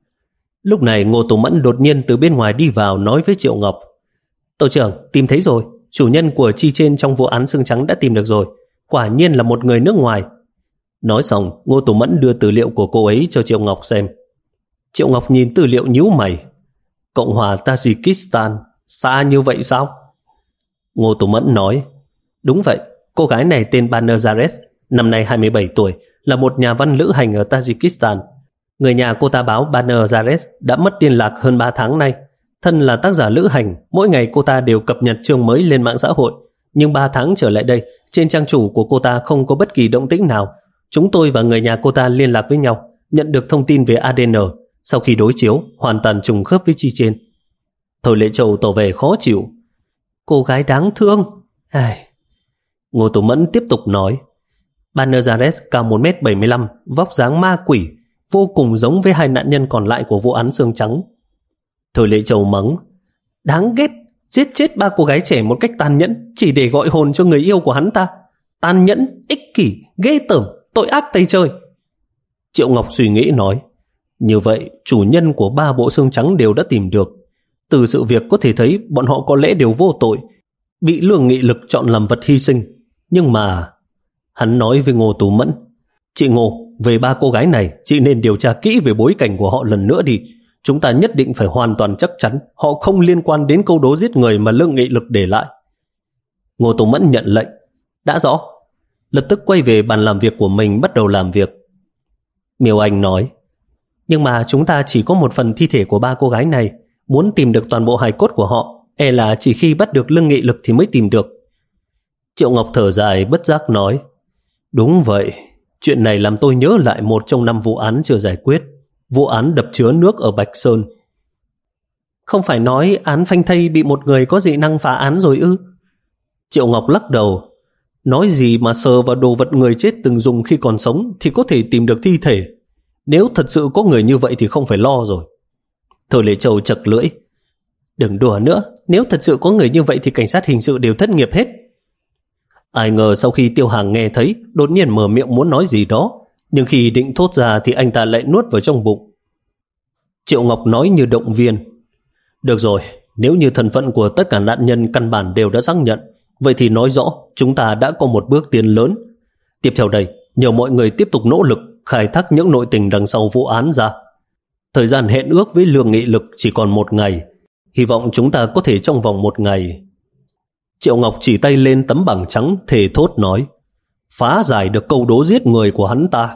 Lúc này Ngô Tùng Mẫn đột nhiên từ bên ngoài đi vào nói với Triệu Ngọc, tổ trưởng, tìm thấy rồi, chủ nhân của chi trên trong vụ án xương trắng đã tìm được rồi, quả nhiên là một người nước ngoài. Nói xong, Ngô Tùng Mẫn đưa tư liệu của cô ấy cho Triệu Ngọc xem. Triệu Ngọc nhìn tư liệu nhíu mày. Cộng hòa Tajikistan, xa như vậy sao? Ngô Tùng Mẫn nói, đúng vậy, cô gái này tên Banner Zares, năm nay hai mươi bảy tuổi, là một nhà văn lữ hành ở Tajikistan. Người nhà cô ta báo Banner Zares đã mất liên lạc hơn ba tháng nay. Thân là tác giả lữ hành, mỗi ngày cô ta đều cập nhật chương mới lên mạng xã hội. Nhưng ba tháng trở lại đây, trên trang chủ của cô ta không có bất kỳ động tĩnh nào. Chúng tôi và người nhà cô ta liên lạc với nhau, nhận được thông tin về a đê en. Sau khi đối chiếu, hoàn toàn trùng khớp với chi trên. Thôi Lệ Châu tỏ vẻ khó chịu. Cô gái đáng thương. Ai... Ngô Tùng Mẫn tiếp tục nói, Banner Zares cao một mét bảy mươi lăm, vóc dáng ma quỷ, vô cùng giống với hai nạn nhân còn lại của vụ án xương trắng. Thôi Lệ Châu mắng, đáng ghét, giết chết ba cô gái trẻ một cách tàn nhẫn chỉ để gọi hồn cho người yêu của hắn ta. Tàn nhẫn, ích kỷ, ghê tởm, tội ác tây trời. Triệu Ngọc suy nghĩ nói, như vậy chủ nhân của ba bộ xương trắng đều đã tìm được. Từ sự việc có thể thấy bọn họ có lẽ đều vô tội, bị Lương Nghị Lực chọn làm vật hy sinh. Nhưng mà... Hắn nói với Ngô Tú Mẫn, chị Ngô, về ba cô gái này, chị nên điều tra kỹ về bối cảnh của họ lần nữa đi. Chúng ta nhất định phải hoàn toàn chắc chắn họ không liên quan đến câu đố giết người mà Lương Nghị Lực để lại. Ngô Tú Mẫn nhận lệnh, đã rõ. Lập tức quay về bàn làm việc của mình bắt đầu làm việc. Miêu Anh nói, nhưng mà chúng ta chỉ có một phần thi thể của ba cô gái này, muốn tìm được toàn bộ hài cốt của họ, e là chỉ khi bắt được Lương Nghị Lực thì mới tìm được. Triệu Ngọc thở dài bất giác nói, đúng vậy, chuyện này làm tôi nhớ lại một trong năm vụ án chưa giải quyết, vụ án đập chứa nước ở Bạch Sơn. Không phải nói án phanh thây bị một người có dị năng phá án rồi ư? Triệu Ngọc lắc đầu, nói gì mà sờ vào đồ vật người chết từng dùng khi còn sống thì có thể tìm được thi thể. Nếu thật sự có người như vậy thì không phải lo rồi. Thôi Lệ Châu chật lưỡi, đừng đùa nữa, nếu thật sự có người như vậy thì cảnh sát hình sự đều thất nghiệp hết. Ai ngờ sau khi Tiêu Hàng nghe thấy, đột nhiên mở miệng muốn nói gì đó, nhưng khi định thốt ra thì anh ta lại nuốt vào trong bụng. Triệu Ngọc nói như động viên, được rồi, nếu như thân phận của tất cả nạn nhân căn bản đều đã xác nhận, vậy thì nói rõ chúng ta đã có một bước tiến lớn. Tiếp theo đây, nhờ mọi người tiếp tục nỗ lực khai thác những nội tình đằng sau vụ án ra. Thời gian hẹn ước với Lương Nghị Lực chỉ còn một ngày, hy vọng chúng ta có thể trong vòng một ngày. Triệu Ngọc chỉ tay lên tấm bảng trắng thề thốt nói, phá giải được câu đố giết người của hắn ta.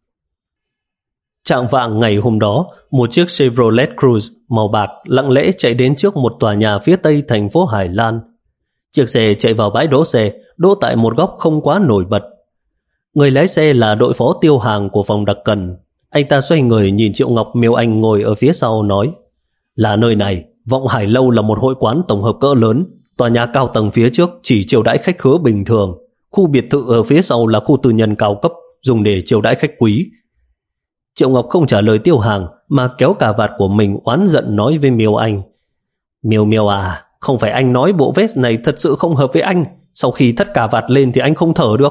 Trạng vạng ngày hôm đó, một chiếc Chevrolet Cruze màu bạc lặng lẽ chạy đến trước một tòa nhà phía tây thành phố Hải Lan. Chiếc xe chạy vào bãi đỗ xe, đỗ tại một góc không quá nổi bật. Người lái xe là đội phó Tiêu Hàng của phòng đặc cần. Anh ta xoay người nhìn Triệu Ngọc, Miêu Anh ngồi ở phía sau nói: là nơi này, Vọng Hải Lâu là một hội quán tổng hợp cỡ lớn. Tòa nhà cao tầng phía trước chỉ chiêu đãi khách khứa bình thường. Khu biệt thự ở phía sau là khu tư nhân cao cấp, dùng để chiêu đãi khách quý. Triệu Ngọc không trả lời Tiêu Hàng mà kéo cà vạt của mình oán giận nói với Miêu Anh: Miêu Miêu à, không phải anh nói bộ vest này thật sự không hợp với anh, sau khi thắt cà vạt lên thì anh không thở được.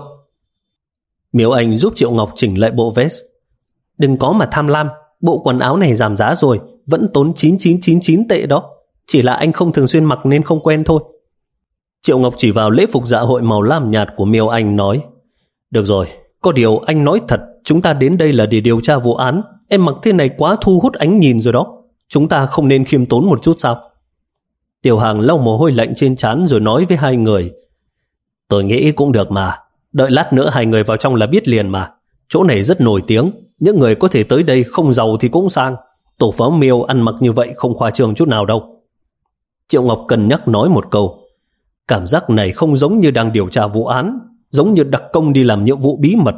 Miêu Anh giúp Triệu Ngọc chỉnh lại bộ vest. Đừng có mà tham lam, bộ quần áo này giảm giá rồi, vẫn tốn chín nghìn chín trăm chín mươi chín tệ đó. Chỉ là anh không thường xuyên mặc nên không quen thôi. Triệu Ngọc chỉ vào lễ phục dạ hội màu lam nhạt của Miêu Anh nói: được rồi, có điều anh nói thật, chúng ta đến đây là để điều tra vụ án. Em mặc thế này quá thu hút ánh nhìn rồi đó. Chúng ta không nên khiêm tốn một chút sao? Tiểu Hàng lau mồ hôi lạnh trên trán rồi nói với hai người: tôi nghĩ cũng được mà. Đợi lát nữa hai người vào trong là biết liền mà. Chỗ này rất nổi tiếng, những người có thể tới đây không giàu thì cũng sang. Tổ phó Miêu ăn mặc như vậy không khoa trương chút nào đâu. Triệu Ngọc cân nhắc nói một câu: cảm giác này không giống như đang điều tra vụ án, giống như đặc công đi làm nhiệm vụ bí mật.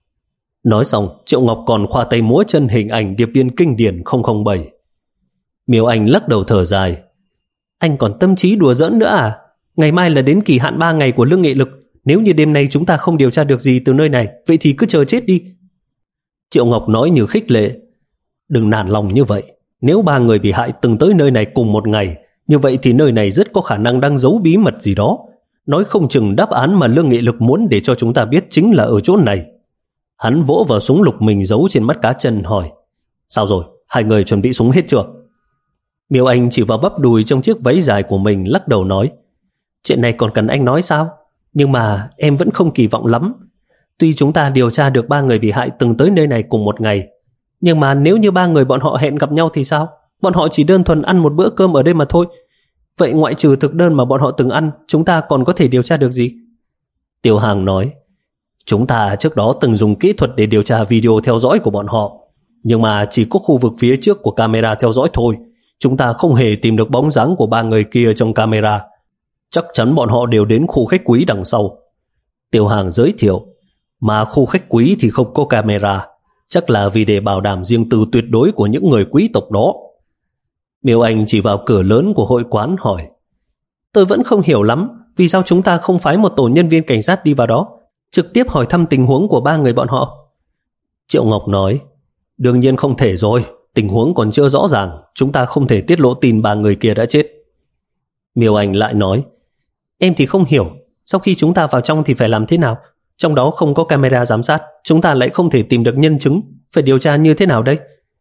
Nói xong, Triệu Ngọc còn khoa tay múa chân hình ảnh điệp viên kinh điển không không bảy. Miêu Anh lắc đầu thở dài: anh còn tâm trí đùa giỡn nữa à? Ngày mai là đến kỳ hạn ba ngày của Lương Nghị Lực. Nếu như đêm nay chúng ta không điều tra được gì từ nơi này, vậy thì cứ chờ chết đi. Triệu Ngọc nói như khích lệ: đừng nản lòng như vậy. Nếu ba người bị hại từng tới nơi này cùng một ngày, như vậy thì nơi này rất có khả năng đang giấu bí mật gì đó. Nói không chừng đáp án mà Lương Nghị Lực muốn để cho chúng ta biết chính là ở chỗ này. Hắn vỗ vào súng lục mình giấu trên mắt cá chân hỏi: sao rồi, hai người chuẩn bị súng hết chưa? Miêu Anh chỉ vào bắp đùi trong chiếc váy dài của mình lắc đầu nói: chuyện này còn cần anh nói sao? Nhưng mà em vẫn không kỳ vọng lắm. Tuy chúng ta điều tra được ba người bị hại từng tới nơi này cùng một ngày, nhưng mà nếu như ba người bọn họ hẹn gặp nhau thì sao? Bọn họ chỉ đơn thuần ăn một bữa cơm ở đây mà thôi. Vậy ngoại trừ thực đơn mà bọn họ từng ăn, chúng ta còn có thể điều tra được gì? Tiểu Hàng nói: chúng ta trước đó từng dùng kỹ thuật để điều tra video theo dõi của bọn họ, nhưng mà chỉ có khu vực phía trước của camera theo dõi thôi. Chúng ta không hề tìm được bóng dáng của ba người kia trong camera. Chắc chắn bọn họ đều đến khu khách quý đằng sau. Tiểu Hàng giới thiệu: mà khu khách quý thì không có camera, chắc là vì để bảo đảm riêng tư tuyệt đối của những người quý tộc đó. Miêu Anh chỉ vào cửa lớn của hội quán hỏi: tôi vẫn không hiểu lắm, vì sao chúng ta không phái một tổ nhân viên cảnh sát đi vào đó, trực tiếp hỏi thăm tình huống của ba người bọn họ? Triệu Ngọc nói: đương nhiên không thể rồi, tình huống còn chưa rõ ràng, chúng ta không thể tiết lộ tin ba người kia đã chết. Miêu Anh lại nói: em thì không hiểu, sau khi chúng ta vào trong thì phải làm thế nào? Trong đó không có camera giám sát, chúng ta lại không thể tìm được nhân chứng, phải điều tra như thế nào đây?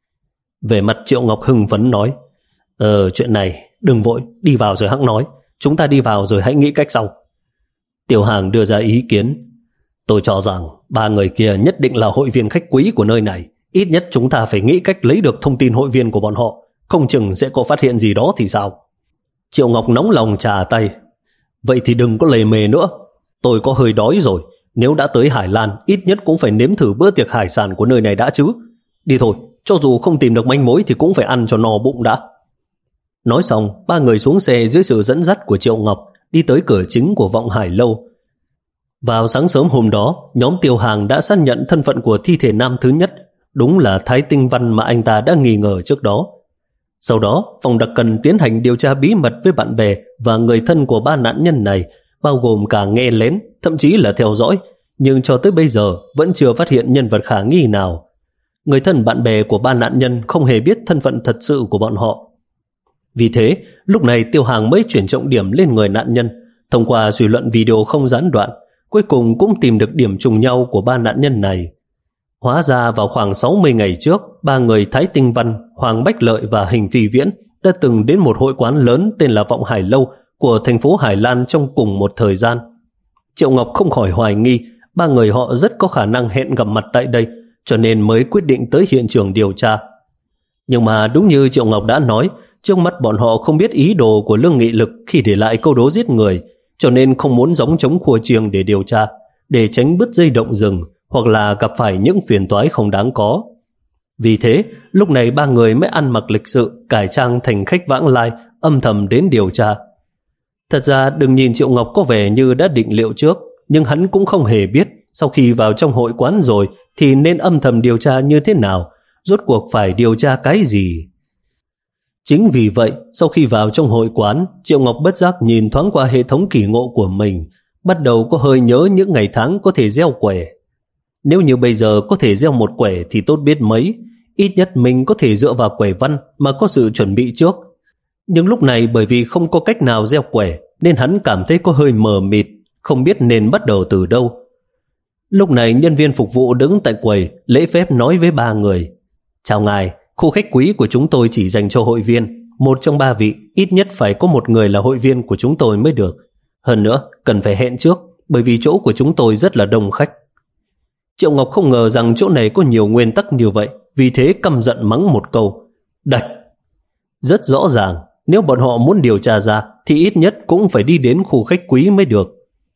Về mặt Triệu Ngọc hưng phấn nói: Ờ chuyện này đừng vội, đi vào rồi hẵng nói. Chúng ta đi vào rồi hãy nghĩ cách sau. Tiểu Hàng đưa ra ý kiến: tôi cho rằng ba người kia nhất định là hội viên khách quý của nơi này. Ít nhất chúng ta phải nghĩ cách lấy được thông tin hội viên của bọn họ, không chừng sẽ có phát hiện gì đó thì sao? Triệu Ngọc nóng lòng trà tay: vậy thì đừng có lề mề nữa. Tôi có hơi đói rồi, nếu đã tới Hải Lan ít nhất cũng phải nếm thử bữa tiệc hải sản của nơi này đã chứ. Đi thôi, cho dù không tìm được manh mối thì cũng phải ăn cho no bụng đã. Nói xong, ba người xuống xe dưới sự dẫn dắt của Triệu Ngọc, đi tới cửa chính của Vọng Hải Lâu. Vào sáng sớm hôm đó, nhóm Tiêu Hàng đã xác nhận thân phận của thi thể nam thứ nhất, đúng là Thái Tinh Văn mà anh ta đã nghi ngờ trước đó. Sau đó, phòng đặc cần tiến hành điều tra bí mật với bạn bè và người thân của ba nạn nhân này, bao gồm cả nghe lén, thậm chí là theo dõi, nhưng cho tới bây giờ vẫn chưa phát hiện nhân vật khả nghi nào. Người thân bạn bè của ba nạn nhân không hề biết thân phận thật sự của bọn họ. Vì thế, lúc này Tiêu Hàng mới chuyển trọng điểm lên người nạn nhân, thông qua suy luận video không gián đoạn, cuối cùng cũng tìm được điểm trùng nhau của ba nạn nhân này. Hóa ra vào khoảng sáu mươi ngày trước, ba người Thái Tinh Văn, Hoàng Bách Lợi và Hình Phi Viễn đã từng đến một hội quán lớn tên là Vọng Hải Lâu của thành phố Hải Lan trong cùng một thời gian. Triệu Ngọc không khỏi hoài nghi ba người họ rất có khả năng hẹn gặp mặt tại đây, cho nên mới quyết định tới hiện trường điều tra. Nhưng mà đúng như Triệu Ngọc đã nói, trước mắt bọn họ không biết ý đồ của Lương Nghị Lực khi để lại câu đố giết người, cho nên không muốn gióng trống khua chiêng để điều tra, để tránh bứt dây động rừng hoặc là gặp phải những phiền toái không đáng có. Vì thế, lúc này ba người mới ăn mặc lịch sự, cải trang thành khách vãng lai, âm thầm đến điều tra. Thật ra đừng nhìn Triệu Ngọc có vẻ như đã định liệu trước, nhưng hắn cũng không hề biết sau khi vào trong hội quán rồi thì nên âm thầm điều tra như thế nào, rốt cuộc phải điều tra cái gì. Chính vì vậy, sau khi vào trong hội quán, Triệu Ngọc bất giác nhìn thoáng qua hệ thống kỳ ngộ của mình, bắt đầu có hơi nhớ những ngày tháng có thể gieo quẻ. Nếu như bây giờ có thể gieo một quẻ thì tốt biết mấy, ít nhất mình có thể dựa vào quẻ văn mà có sự chuẩn bị trước. Nhưng lúc này bởi vì không có cách nào gieo quẻ nên hắn cảm thấy có hơi mờ mịt, không biết nên bắt đầu từ đâu. Lúc này nhân viên phục vụ đứng tại quầy lễ phép nói với ba người: chào ngài, khu khách quý của chúng tôi chỉ dành cho hội viên, một trong ba vị ít nhất phải có một người là hội viên của chúng tôi mới được. Hơn nữa cần phải hẹn trước, bởi vì chỗ của chúng tôi rất là đông khách. Triệu Ngọc không ngờ rằng chỗ này có nhiều nguyên tắc như vậy, vì thế căm giận mắng một câu: đạch! Rất rõ ràng, nếu bọn họ muốn điều tra ra thì ít nhất cũng phải đi đến khu khách quý mới được.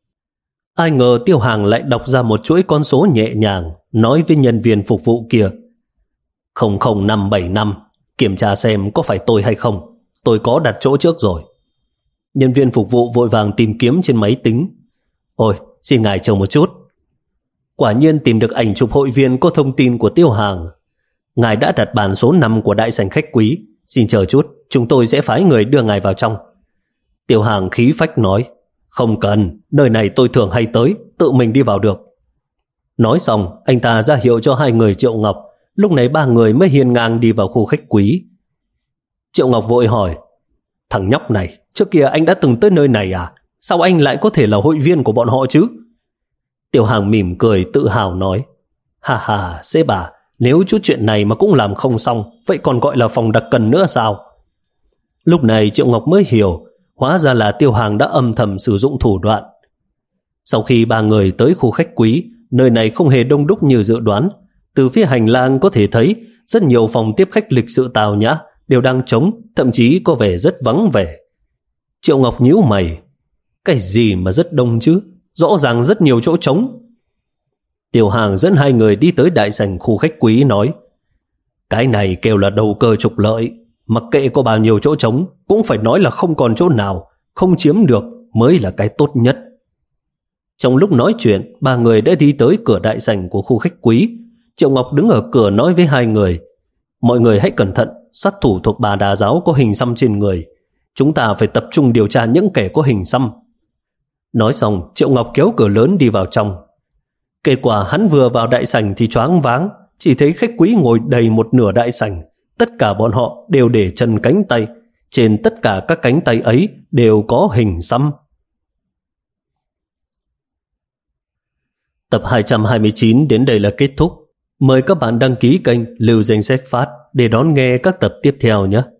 Ai ngờ Tiêu Hàng lại đọc ra một chuỗi con số nhẹ nhàng, nói với nhân viên phục vụ kia: không không năm bảy năm, kiểm tra xem có phải tôi hay không, tôi có đặt chỗ trước rồi. Nhân viên phục vụ vội vàng tìm kiếm trên máy tính: ôi, xin ngài chờ một chút. Quả nhiên tìm được ảnh chụp hội viên có thông tin của Tiêu Hàng. Ngài đã đặt bàn số năm của đại sảnh khách quý, xin chờ chút, chúng tôi sẽ phái người đưa ngài vào trong. Tiêu Hàng khí phách nói: không cần, nơi này tôi thường hay tới, tự mình đi vào được. Nói xong, anh ta ra hiệu cho hai người Triệu Ngọc, lúc này ba người mới hiên ngang đi vào khu khách quý. Triệu Ngọc vội hỏi: thằng nhóc này, trước kia anh đã từng tới nơi này à? Sao anh lại có thể là hội viên của bọn họ chứ? Tiêu Hàng mỉm cười tự hào nói: hà hà, sếp bà, nếu chút chuyện này mà cũng làm không xong, vậy còn gọi là phòng đặc cần nữa sao? Lúc này Triệu Ngọc mới hiểu, hóa ra là Tiêu Hàng đã âm thầm sử dụng thủ đoạn. Sau khi ba người tới khu khách quý, nơi này không hề đông đúc như dự đoán. Từ phía hành lang có thể thấy rất nhiều phòng tiếp khách lịch sự tào nhã đều đang trống, thậm chí có vẻ rất vắng vẻ. Triệu Ngọc nhíu mày: cái gì mà rất đông chứ? Rõ ràng rất nhiều chỗ trống. Tiêu Hàng dẫn hai người đi tới đại sảnh khu khách quý nói: cái này kêu là đầu cơ trục lợi, mặc kệ có bao nhiêu chỗ trống cũng phải nói là không còn chỗ nào, không chiếm được mới là cái tốt nhất. Trong lúc nói chuyện, ba người đã đi tới cửa đại sảnh của khu khách quý. Triệu Ngọc đứng ở cửa nói với hai người: mọi người hãy cẩn thận, sát thủ thuộc Bà Đà giáo có hình xăm trên người, chúng ta phải tập trung điều tra những kẻ có hình xăm. Nói xong, Triệu Ngọc kéo cửa lớn đi vào trong. Kết quả hắn vừa vào đại sảnh thì choáng váng, chỉ thấy khách quý ngồi đầy một nửa đại sảnh, tất cả bọn họ đều để trần cánh tay, trên tất cả các cánh tay ấy đều có hình xăm. Tập hai trăm hai mươi chín đến đây là kết thúc. Mời các bạn đăng ký kênh Lưu Danh Sách Phát để đón nghe các tập tiếp theo nhé.